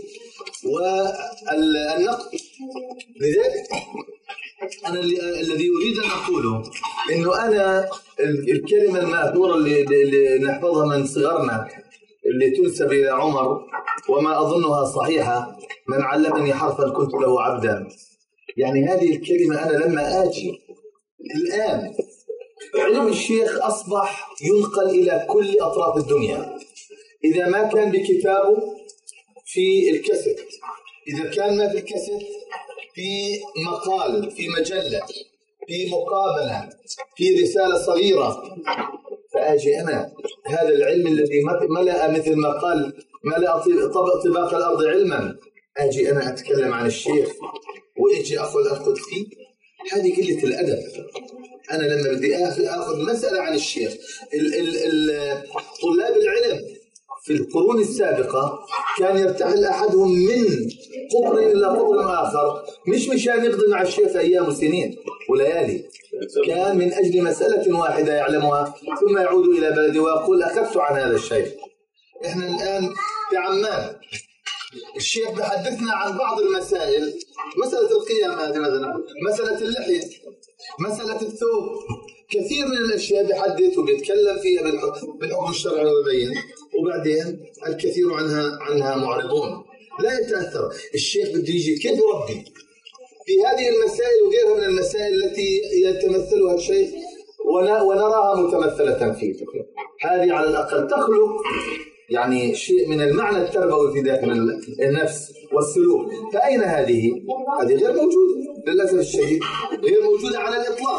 والنقد. لذلك أنا الذي أريد أن أقوله إنه أنا الكلمة المأثورة اللي, اللي نحفظها من صغرنا اللي تنسب إلى عمر وما أظنها صحيحة: من علمني حرفا كنت له عبدا. يعني هذه الكلمة أنا لما آجي الآن علم الشيخ أصبح ينقل إلى كل أطراف الدنيا، إذا ما كان بكتابه في الكاسيت، إذا كان ما في الكاسيت في مقال، في مجلة، في مقابلة، في رسالة صغيرة. فأجي أنا هذا العلم الذي ملأ مثل ما قال ملأ طباق الأرض علما، أجي أنا أتكلم عن الشيخ وإجي أخذ أخذ فيه، هذه قلة الأدب. أنا لما بدي أخذ مسألة عن الشيخ، ال ال ال طلاب العلم في القرون السابقة كان يرتحل أحدهم من قطر إلى قطر آخر، مش مشان يقضي مع الشيخ أيام وسنين وليالي، كان من أجل مسألة واحدة يعلمها ثم يعود إلى بلده ويقول أخذت عن هذا الشيء. إحنا الآن في عمان الشيخ بحدثنا عن بعض المسائل، مسألة القيام هذه مثلا، مسألة اللحية، مسألة الثوب، كثير من الأشياء بيحدث وبيتكلم فيها بالحكم الشرعي ويبين، وبعدين الكثير عنها عنها معرضون لا يتأثر. الشيخ بده يجي كيف يربي في هذه المسائل وغيرها من المسائل التي يتمثلها الشيخ ونراها متمثلة فيه. هذه على الأقل تخلق يعني شيء من المعنى التربوي في داخل النفس والسلوك. فأين هذه؟ هذه غير موجودة للأسف الشديد، غير موجودة على الإطلاق.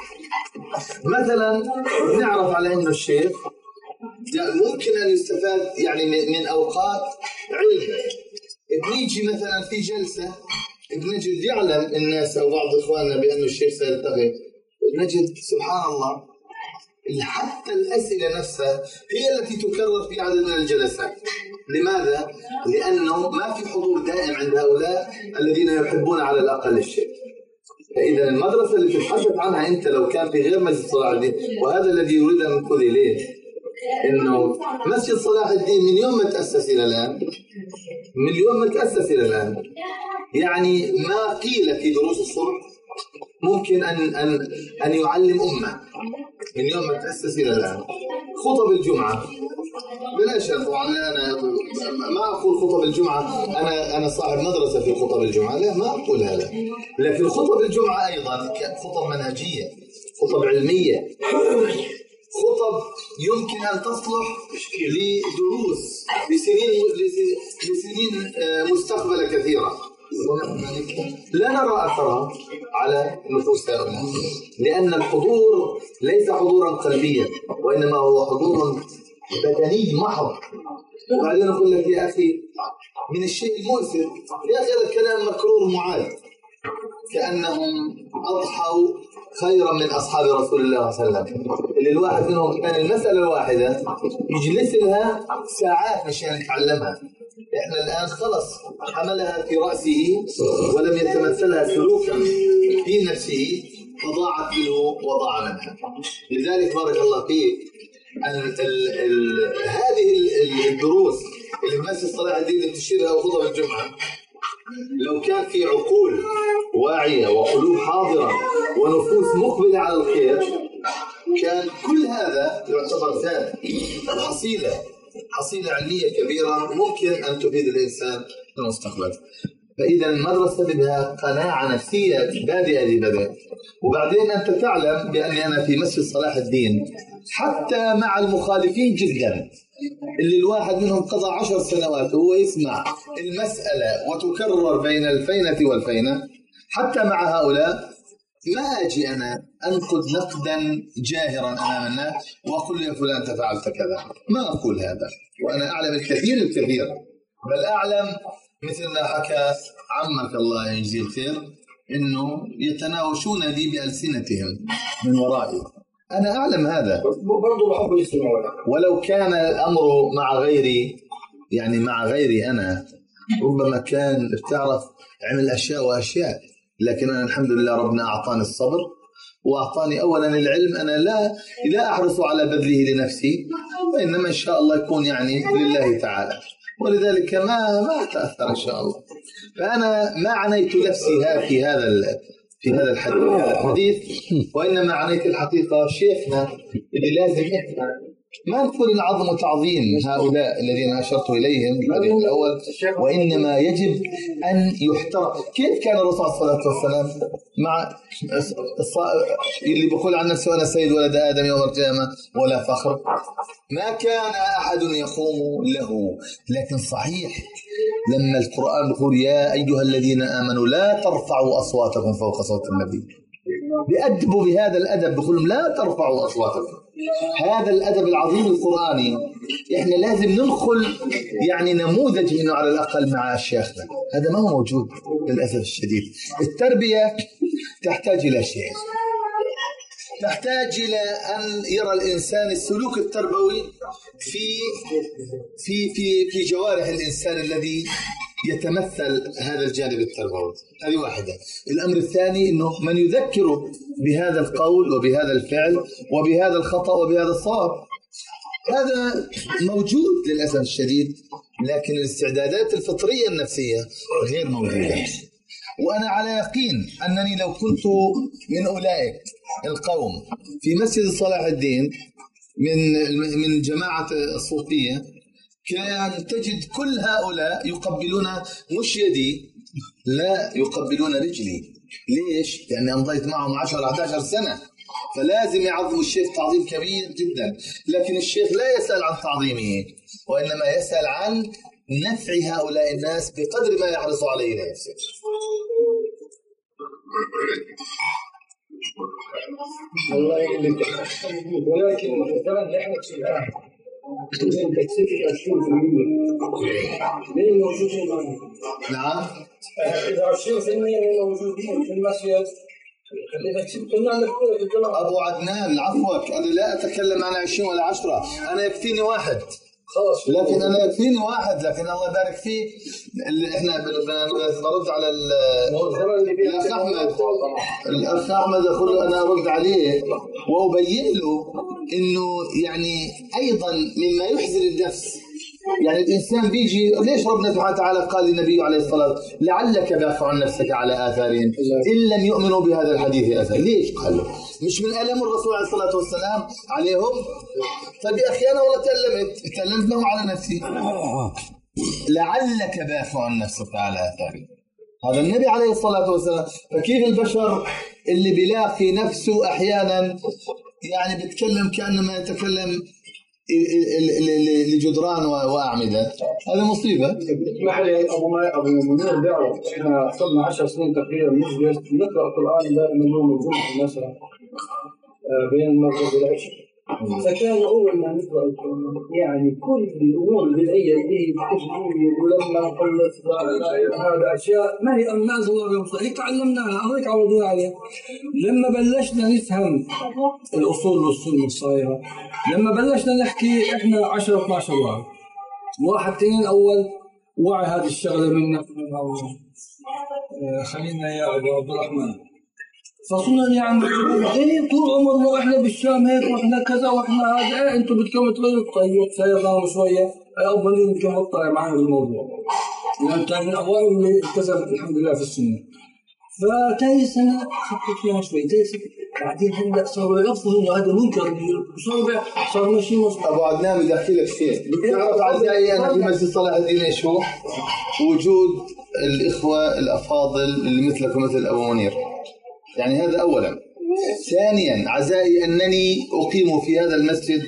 مثلا نعرف على أن الشيخ ممكن أن يستفاد يعني من أوقات علم. بنيجي مثلا في جلسة بنجد يعلم الناس أو بعض إخواننا بأن الشيخ سيلتقي، نجد سبحان الله حتى الأسئلة نفسها هي التي تكرر في عدد من الجلسات. لماذا؟ لأنه ما في حضور دائم عند هؤلاء الذين يحبون على الأقل الشيء. فإذا المدرسة اللي تتحدث عنها أنت لو كان في غير مسجد صلاح الدين، وهذا الذي يريد أن نقول إليه إنه مسجد صلاح الدين من يوم ما تأسس إلى الآن، من يوم ما تأسس إلى الآن يعني ما قيل في دروس الصبح ممكن أن أن أن يعلم أمة من يوم ما تأسس إلى الآن. خطب الجمعة بلاش طبعا، أنا ما أقول خطب الجمعة أنا أنا صاحب مدرسة في خطب الجمعة، لا ما أقول هذا، لكن خطب الجمعة أيضا خطب منهجية، خطب علمية، خطب يمكن أن تصلح لدروس لسنين لسنين مستقبلة كثيرة، لا نرى أثرها على نفوس هؤلاء، لأن الحضور ليس حضورا قلبيا وإنما هو حضور بدني محض. وبعدين أقول لك يا أخي من الشيء المؤسف يا أخي هذا الكلام مكرور معاد، كأنهم أضحوا خيرا من أصحاب رسول الله صلى الله عليه وسلم، اللي الواحد منهم كان المسألة الواحدة يجلس لها ساعات مشان يتعلمها. إحنا الآن خلص حملها في رأسه ولم يتمثلها سلوكا في نفسه فضاعت منه وضاع منها. لذلك بارك الله فيك ال ال ال هذه الدروس اللي في مسجد صلاح الدين اللي بتشيرها وخطب الجمعة، لو كان في عقول واعية وقلوب حاضرة ونفوس مقبلة على الخير، كان كل هذا يعتبر ثابت حصيلة حصيلة علمية كبيرة ممكن أن تفيد الإنسان في المستقبل. فإذا المدرسة بدها قناعة نفسية بادئة لبدء. وبعدين أنت تعلم بأني أنا في مسجد صلاح الدين حتى مع المخالفين جدا اللي الواحد منهم قضى عشر سنوات وهو يسمع المسألة وتكرر بين الفينة والفينة، حتى مع هؤلاء ما أجي أنا أنقد نقدا جاهرا أمام الناس وأقول يا فلان أنت فعلت كذا، ما أقول هذا، وأنا أعلم الكثير الكثير، بل أعلم مثل ما حكى عمك الله يجزيه الخير إنه يتناوشون لي بألسنتهم من ورائي، أنا أعلم هذا برضو بحب الاستماع. ولو كان الأمر مع غيري، يعني مع غيري أنا ربما كان تعرف عمل أشياء وأشياء، لكن أنا الحمد لله ربنا أعطاني الصبر وأعطاني أولا العلم. أنا لا لا أحرص على بذله لنفسي، وإنما إن شاء الله يكون يعني لله تعالى، ولذلك ما ما أتأثر إن شاء الله. فأنا ما عنيت نفسي في هذا في هذا الحديث، وإنما عنيت الحقيقة شيخنا اللي لازم إحنا ما نقول العظم تعظيم هؤلاء الذين أشرت إليهم في الأول، وإنما يجب أن يحترم. كيف كان الرسول صلى الله عليه وسلم مع اللي بيقول عن نفسه أنا سيد ولد آدم يوم القيامة ولا فخر؟ ما كان أحد يقوم له، لكن صحيح لما القرآن يقول يا أيها الذين آمنوا لا ترفعوا أصواتكم فوق صوت النبي، بيأدبوا بهذا الأدب، بيقولوا لا ترفعوا أصواتكم. هذا الأدب العظيم القرآني إحنا لازم ننخل يعني نموذج منه على الأقل مع شيخنا، هذا ما هو موجود للأسف الشديد. التربية تحتاج إلى شيء، تحتاج إلى أن يرى الإنسان السلوك التربوي في في في في جوارح الإنسان الذي يتمثل هذا الجانب التربوي. هذه واحدة. الأمر الثاني إنه من يذكره بهذا القول وبهذا الفعل وبهذا الخطأ وبهذا الصواب، هذا موجود للأسف الشديد، لكن الاستعدادات الفطرية النفسية غير موجودة. وأنا على يقين أنني لو كنت من أولئك القوم في مسجد صلاح الدين من من جماعة الصوفية، كان تجد كل هؤلاء يقبلون مش يدي، لا يقبلون رجلي. ليش؟ لأني أمضيت معهم عشر أحد عشر سنة، فلازم يعظموا الشيخ تعظيم كبير جدا. لكن الشيخ لا يسأل عن تعظيمه، وإنما يسأل عن نفع هؤلاء الناس بقدر ما يحرص عليه نفسه. والله اللي ولكن مثلا احنا في الآن انت تسيب عشرين بالمية ليه موجودين معنا؟ نعم. إذا عشرين بالمية موجودين في المسجد خلينا تسيب كلنا نقول الكلام. أبو عدنان عفوك، أنا لا أتكلم عن عشرين ولا عشرة، أنا يكفيني واحد خلاص، لكن أنا يكفيني واحد، لكن الله يبارك فيه. اللي إحنا بنرد على الأخ أحمد، الأخ أحمد أقول له أنا أرد عليه وأبين له إنه يعني أيضا مما يحزن النفس، يعني الإنسان بيجي ليش ربنا سبحانه وتعالى قال للنبي عليه الصلاة والسلام لعلك باخع عن نفسك على آثارهم إن لم يؤمنوا بهذا الحديث أثر. ليش قال له؟ مش من ألم الرسول عليه الصلاة والسلام عليهم؟ طيب يا أخي أنا والله تألمت تألمت له على نفسي. لعلك باخع عن نفسك على آثارهم، هذا النبي عليه الصلاة والسلام. فكيف البشر اللي بيلاقي نفسه أحيانا يعني بيتكلم كأنما يتكلم لجدران وأعمدة، هذا مصيبة. اسمح لي أبو ما أبو منير بيعرف إحنا صرنا عشر سنين تقريبا نجلس نقرأ القرآن دائما يوم الجمعة مثلا بين المغرب والعشاء، فكان أول ما نقرأ القرآن يعني كل الأمور البدعية اللي تجري ولما قلت هذا أشياء ما هي ما أنزل الله بهم هيك تعلمناها هيك عودونا عليها. لما بلشنا نفهم الأصول والسنة الصايرة، لما بلشنا نحكي إحنا عشرة اثنا عشر واحد واحد تاني أول وعي هذه الشغلة منا خلينا يا أبو عبد الرحمن. فصلنا يعني ايه طول عمرنا واحنا بالشام هيك واحنا كذا واحنا هذا ايه انتم بدكم تغيروا. طيب سيرناهم شويه اول بدكم تطلع معنا بالموضوع، لان كان من الاوائل اللي التزمت الحمد لله في السنه. فتاني سنة خطت فيها شوي تاني بعدين هلا صاروا يرفضوا انه هذا منكر صار صار ماشي مصر. ابو عدنان بدي احكي لك شيء. بتعرف اعزائي انا في مسجد صلاح الدين يشوح وجود الاخوه الافاضل اللي مثلك ومثل ابو منير، يعني هذا اولا. ثانيا اعزائي انني اقيم في هذا المسجد،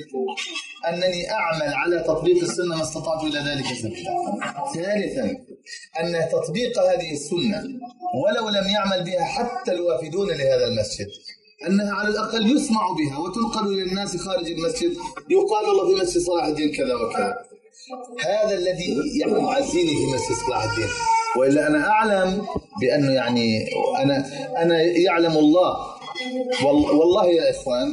انني اعمل على تطبيق السنه ما استطعت الى ذلك سبيلا. ثالثا ان تطبيق هذه السنه ولو لم يعمل بها حتى الوافدون لهذا المسجد، انها على الاقل يسمع بها وتنقل للناس خارج المسجد، يقال الله في مسجد صلاح الدين كذا وكذا. هذا الذي يعني يعزيني في مسجد صلاح الدين، والا انا اعلم بانه يعني انا انا يعلم الله والله يا اخوان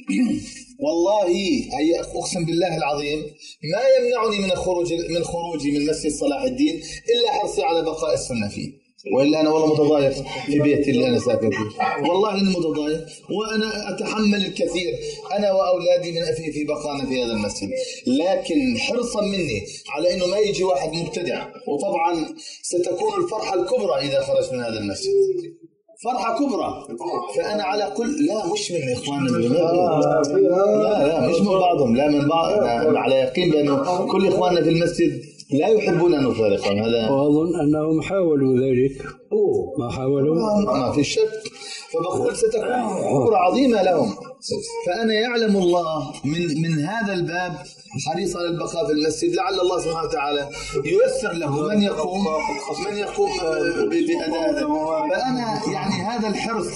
والله هي اقسم بالله العظيم ما يمنعني من الخروج من خروجي من مسجد صلاح الدين الا حرصي على بقاء السنه فيه. والا انا والله متضايق في بيتي اللي انا ساكن فيه، والله اني متضايق وانا اتحمل الكثير انا واولادي من في في بقائنا في هذا المسجد، لكن حرصا مني على انه ما يجي واحد مبتدع. وطبعا ستكون الفرحه الكبرى اذا خرج من هذا المسجد، فرحة كبرى. فأنا على كل لا مش من إخواننا من لا لا مش من بعضهم، لا من بعض. أنا على يقين بأنه كل إخواننا في المسجد لا يحبون أن نفارقهم. هذا وأظن أنهم حاولوا ذلك. ما حاولوا ما في شك. فبقول ستكون كبرى عظيمة لهم. فأنا يعلم الله من من هذا الباب حريص على البقاء في المسجد، لعل الله سبحانه وتعالى ييسر له من يقوم من يقوم بأداء هذا. فأنا يعني هذا الحرص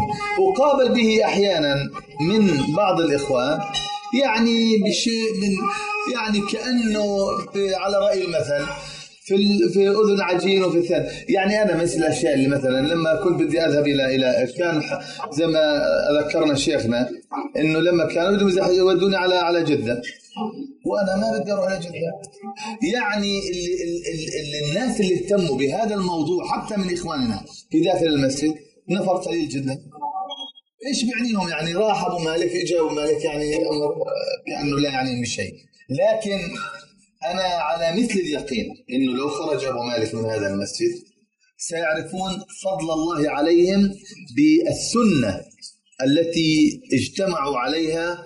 أقابل به أحيانا من بعض الإخوان يعني بشيء من يعني كأنه على رأي المثل في في اذن عجين وفي الثاني. يعني انا مثل الاشياء اللي مثلا لما كنت بدي اذهب الى الى كان زي ما ذكرنا شيخنا انه لما كانوا بدهم يودوني على على جده وانا ما بدي اروح على جده. يعني اللي اللي اللي الناس اللي اهتموا بهذا الموضوع حتى من اخواننا في داخل المسجد نفر قليل جدا. ايش بيعنيهم؟ يعني راح ابو مالك اجى ابو مالك يعني امر كانه لا يعني مش شيء. لكن أنا على مثل اليقين إنه لو خرج أبو مالك من هذا المسجد سيعرفون فضل الله عليهم بالسنة التي اجتمعوا عليها،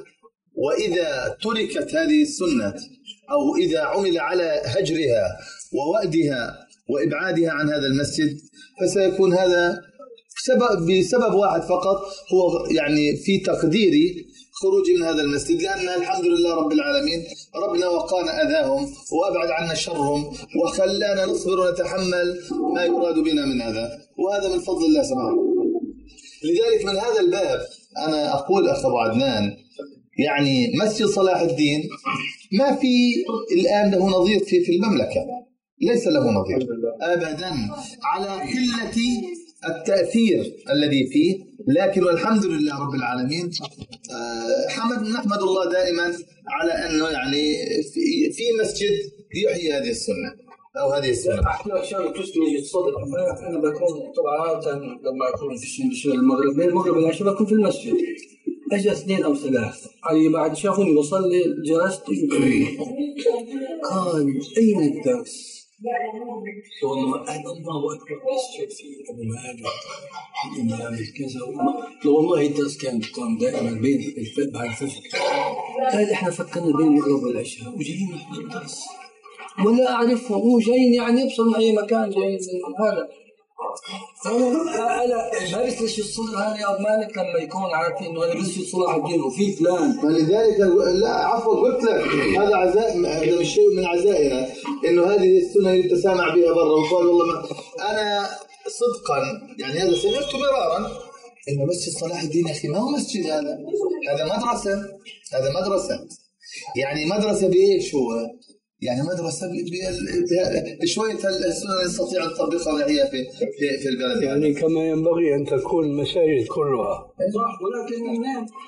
وإذا تركت هذه السنة أو إذا عمل على هجرها ووأدها وإبعادها عن هذا المسجد فسيكون هذا بسبب, بسبب واحد فقط، هو يعني في تقديري خروجي من هذا المسجد، لأن الحمد لله رب العالمين ربنا وقانا أذاهم وأبعد عنا شرهم وخلانا نصبر ونتحمل ما يراد بنا من هذا، وهذا من فضل الله سبحانه. لذلك من هذا الباب أنا أقول أخ أبو عدنان يعني مسجد صلاح الدين ما في الآن له نظير في في المملكة، ليس له نظير أبدا على قلة التأثير الذي فيه. لكن والحمد لله رب العالمين حمد نحمد الله دائما على أنه يعني في, في مسجد يحيي هذه السنة أو هذه السنة. أحلى شغلة تسمي الصدق. أنا بكون طبعا لما أكون في شغل المغرب بين المغرب والعشاء بكون في المسجد، أجي اثنين أو ثلاث علي بعد شافوني بصلي جلست قال أين الدرس؟ والله أنا الله أكبر بس في أبو مالك الإمام الكذا والله الدرس كان بيكون دائما بين الفجر بعد الفجر. قال إحنا فكرنا بين المغرب والعشاء وجايين نحضر الدرس ولا أعرفهم، هو جايين يعني يبصر من أي مكان جايين من هذا. أنا أنا ما بس الصدق هذا يا أبو مالك لما يكون عارفين إنه أنا بس صلاح الدين وفي فلان. فلذلك لا عفوا قلت لك هذا عزاء، هذا مش شيء من عزائنا إنه هذه السنة يتسامع بها برا. وقال والله ما أنا صدقا يعني هذا سمعته مرارا إنه مسجد صلاح الدين يا أخي ما هو مسجد، هذا هذا مدرسة، هذا مدرسة يعني مدرسة بإيش هو؟ يعني مدرسة بشوية السنة نستطيع أن نطبقها هي في في في البلد. يعني كما ينبغي أن تكون المساجد كلها. ولكن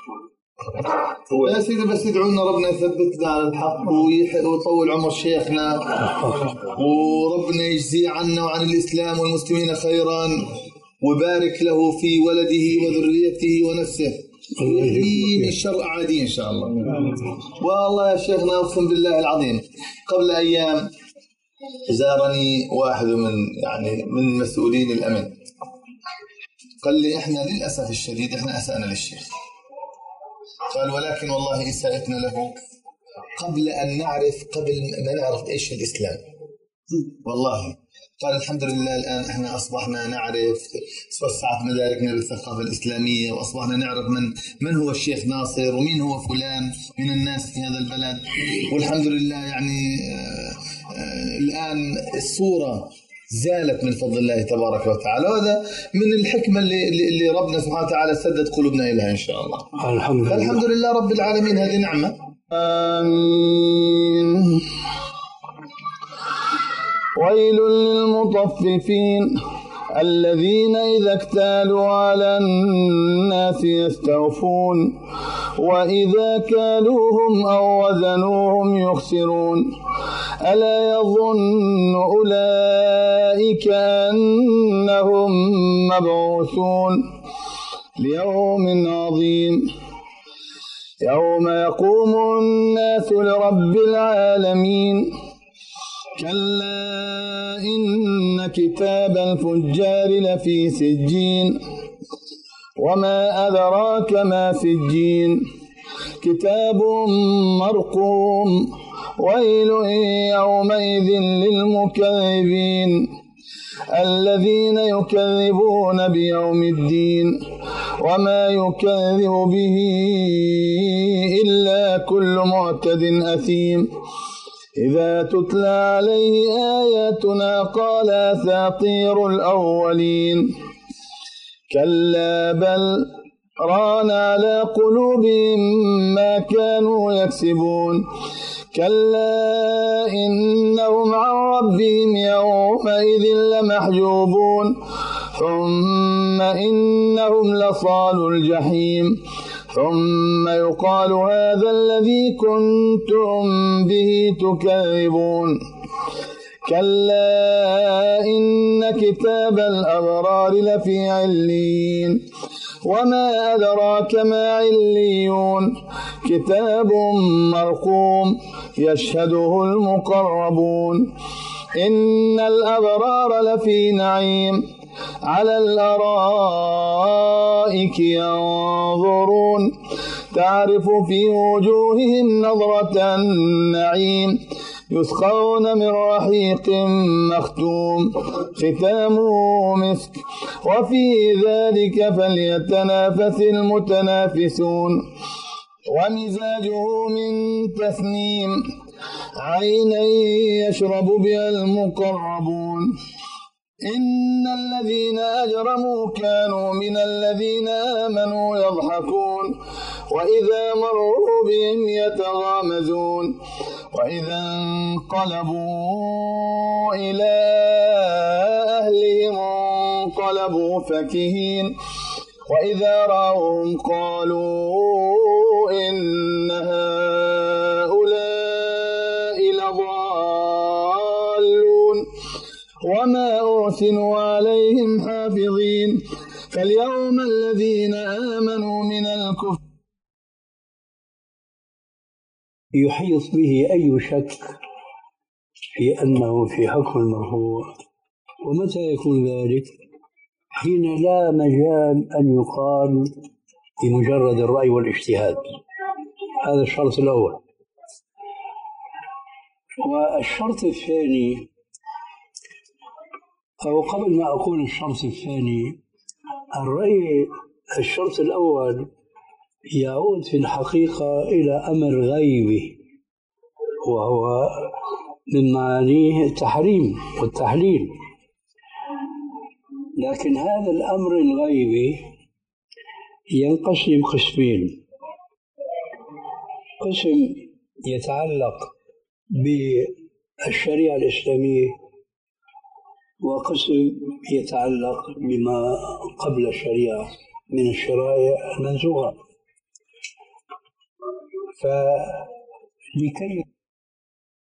يا سيدي بس يدعونا ربنا يثبتنا على الحق ويطول عمر شيخنا وربنا يجزي عنا وعن الإسلام والمسلمين خيرا ويبارك له في ولده وذريته ونفسه من الشر أعادي إن شاء الله. والله يا شيخنا أقسم بالله العظيم قبل أيام زارني واحد من يعني من مسؤولين الأمن قال لي إحنا للأسف الشديد إحنا أسأنا للشيخ. قال ولكن والله إساءتنا له قبل أن نعرف قبل ما نعرف إيش الإسلام. والله قال الحمد لله الآن إحنا أصبحنا نعرف، توسعت مداركنا بالثقافة الإسلامية، وأصبحنا نعرف من من هو الشيخ ناصر ومين هو فلان من الناس في هذا البلد، والحمد لله يعني آآ آآ الآن الصورة زالت من فضل الله تبارك وتعالى، وهذا من الحكمة اللي, اللي ربنا سبحانه وتعالى سدد قلوبنا إليها إن شاء الله. الحمد لله. الحمد لله رب العالمين، هذه نعمة. آمين. ويل للمطففين الذين إذا اكتالوا على الناس يستوفون وإذا كالوهم أو وزنوهم يخسرون ألا يظن أولئك أنهم مبعوثون ليوم عظيم يوم يقوم الناس لرب العالمين كلا إن كتاب الفجار لفي سجين وما أدراك ما سجين كتاب مرقوم ويل يومئذ للمكذبين الذين يكذبون بيوم الدين وما يكذب به إلا كل معتد أثيم إذا تتلى عليه آياتنا قال أساطير الأولين كلا بل ران على قلوبهم ما كانوا يكسبون كلا إنهم عن ربهم يومئذ لمحجوبون ثم إنهم لصالوا الجحيم ثم يقال هذا الذي كنتم به تكذبون كلا إن كتاب الأبرار لفي عليين وما أدراك ما عليون كتاب مرقوم يشهده المقربون إن الأبرار لفي نعيم على الأرائك ينظرون تعرف في وجوههم نظرة النعيم يسقون من رحيق مختوم ختامه مسك وفي ذلك فليتنافس المتنافسون ومزاجه من تسنيم عينا يشرب بها المقربون إن الذين أجرموا كانوا من الذين آمنوا يضحكون وإذا مروا بهم يتغامزون وإذا انقلبوا إلى أهلهم انقلبوا فكهين وإذا رأوهم قالوا إن هؤلاء لضالون وما أرسلوا عليهم حافظين فاليوم الذين آمنوا من الكفر يحيط به أي شك في أنه في حكم المرفوع. ومتى يكون ذلك؟ حين لا مجال أن يقال بمجرد الرأي والاجتهاد. هذا الشرط الأول. والشرط الثاني، أو قبل ما أقول الشرط الثاني، الرأي الشرط الأول يعود في الحقيقة إلى أمر غيبي، وهو من معانيه التحريم والتحليل. لكن هذا الأمر الغيبي ينقسم قسمين: قسم يتعلق بالشريعة الإسلامية، وقسم يتعلق بما قبل الشريعة من الشرائع المنسوخة. فلكي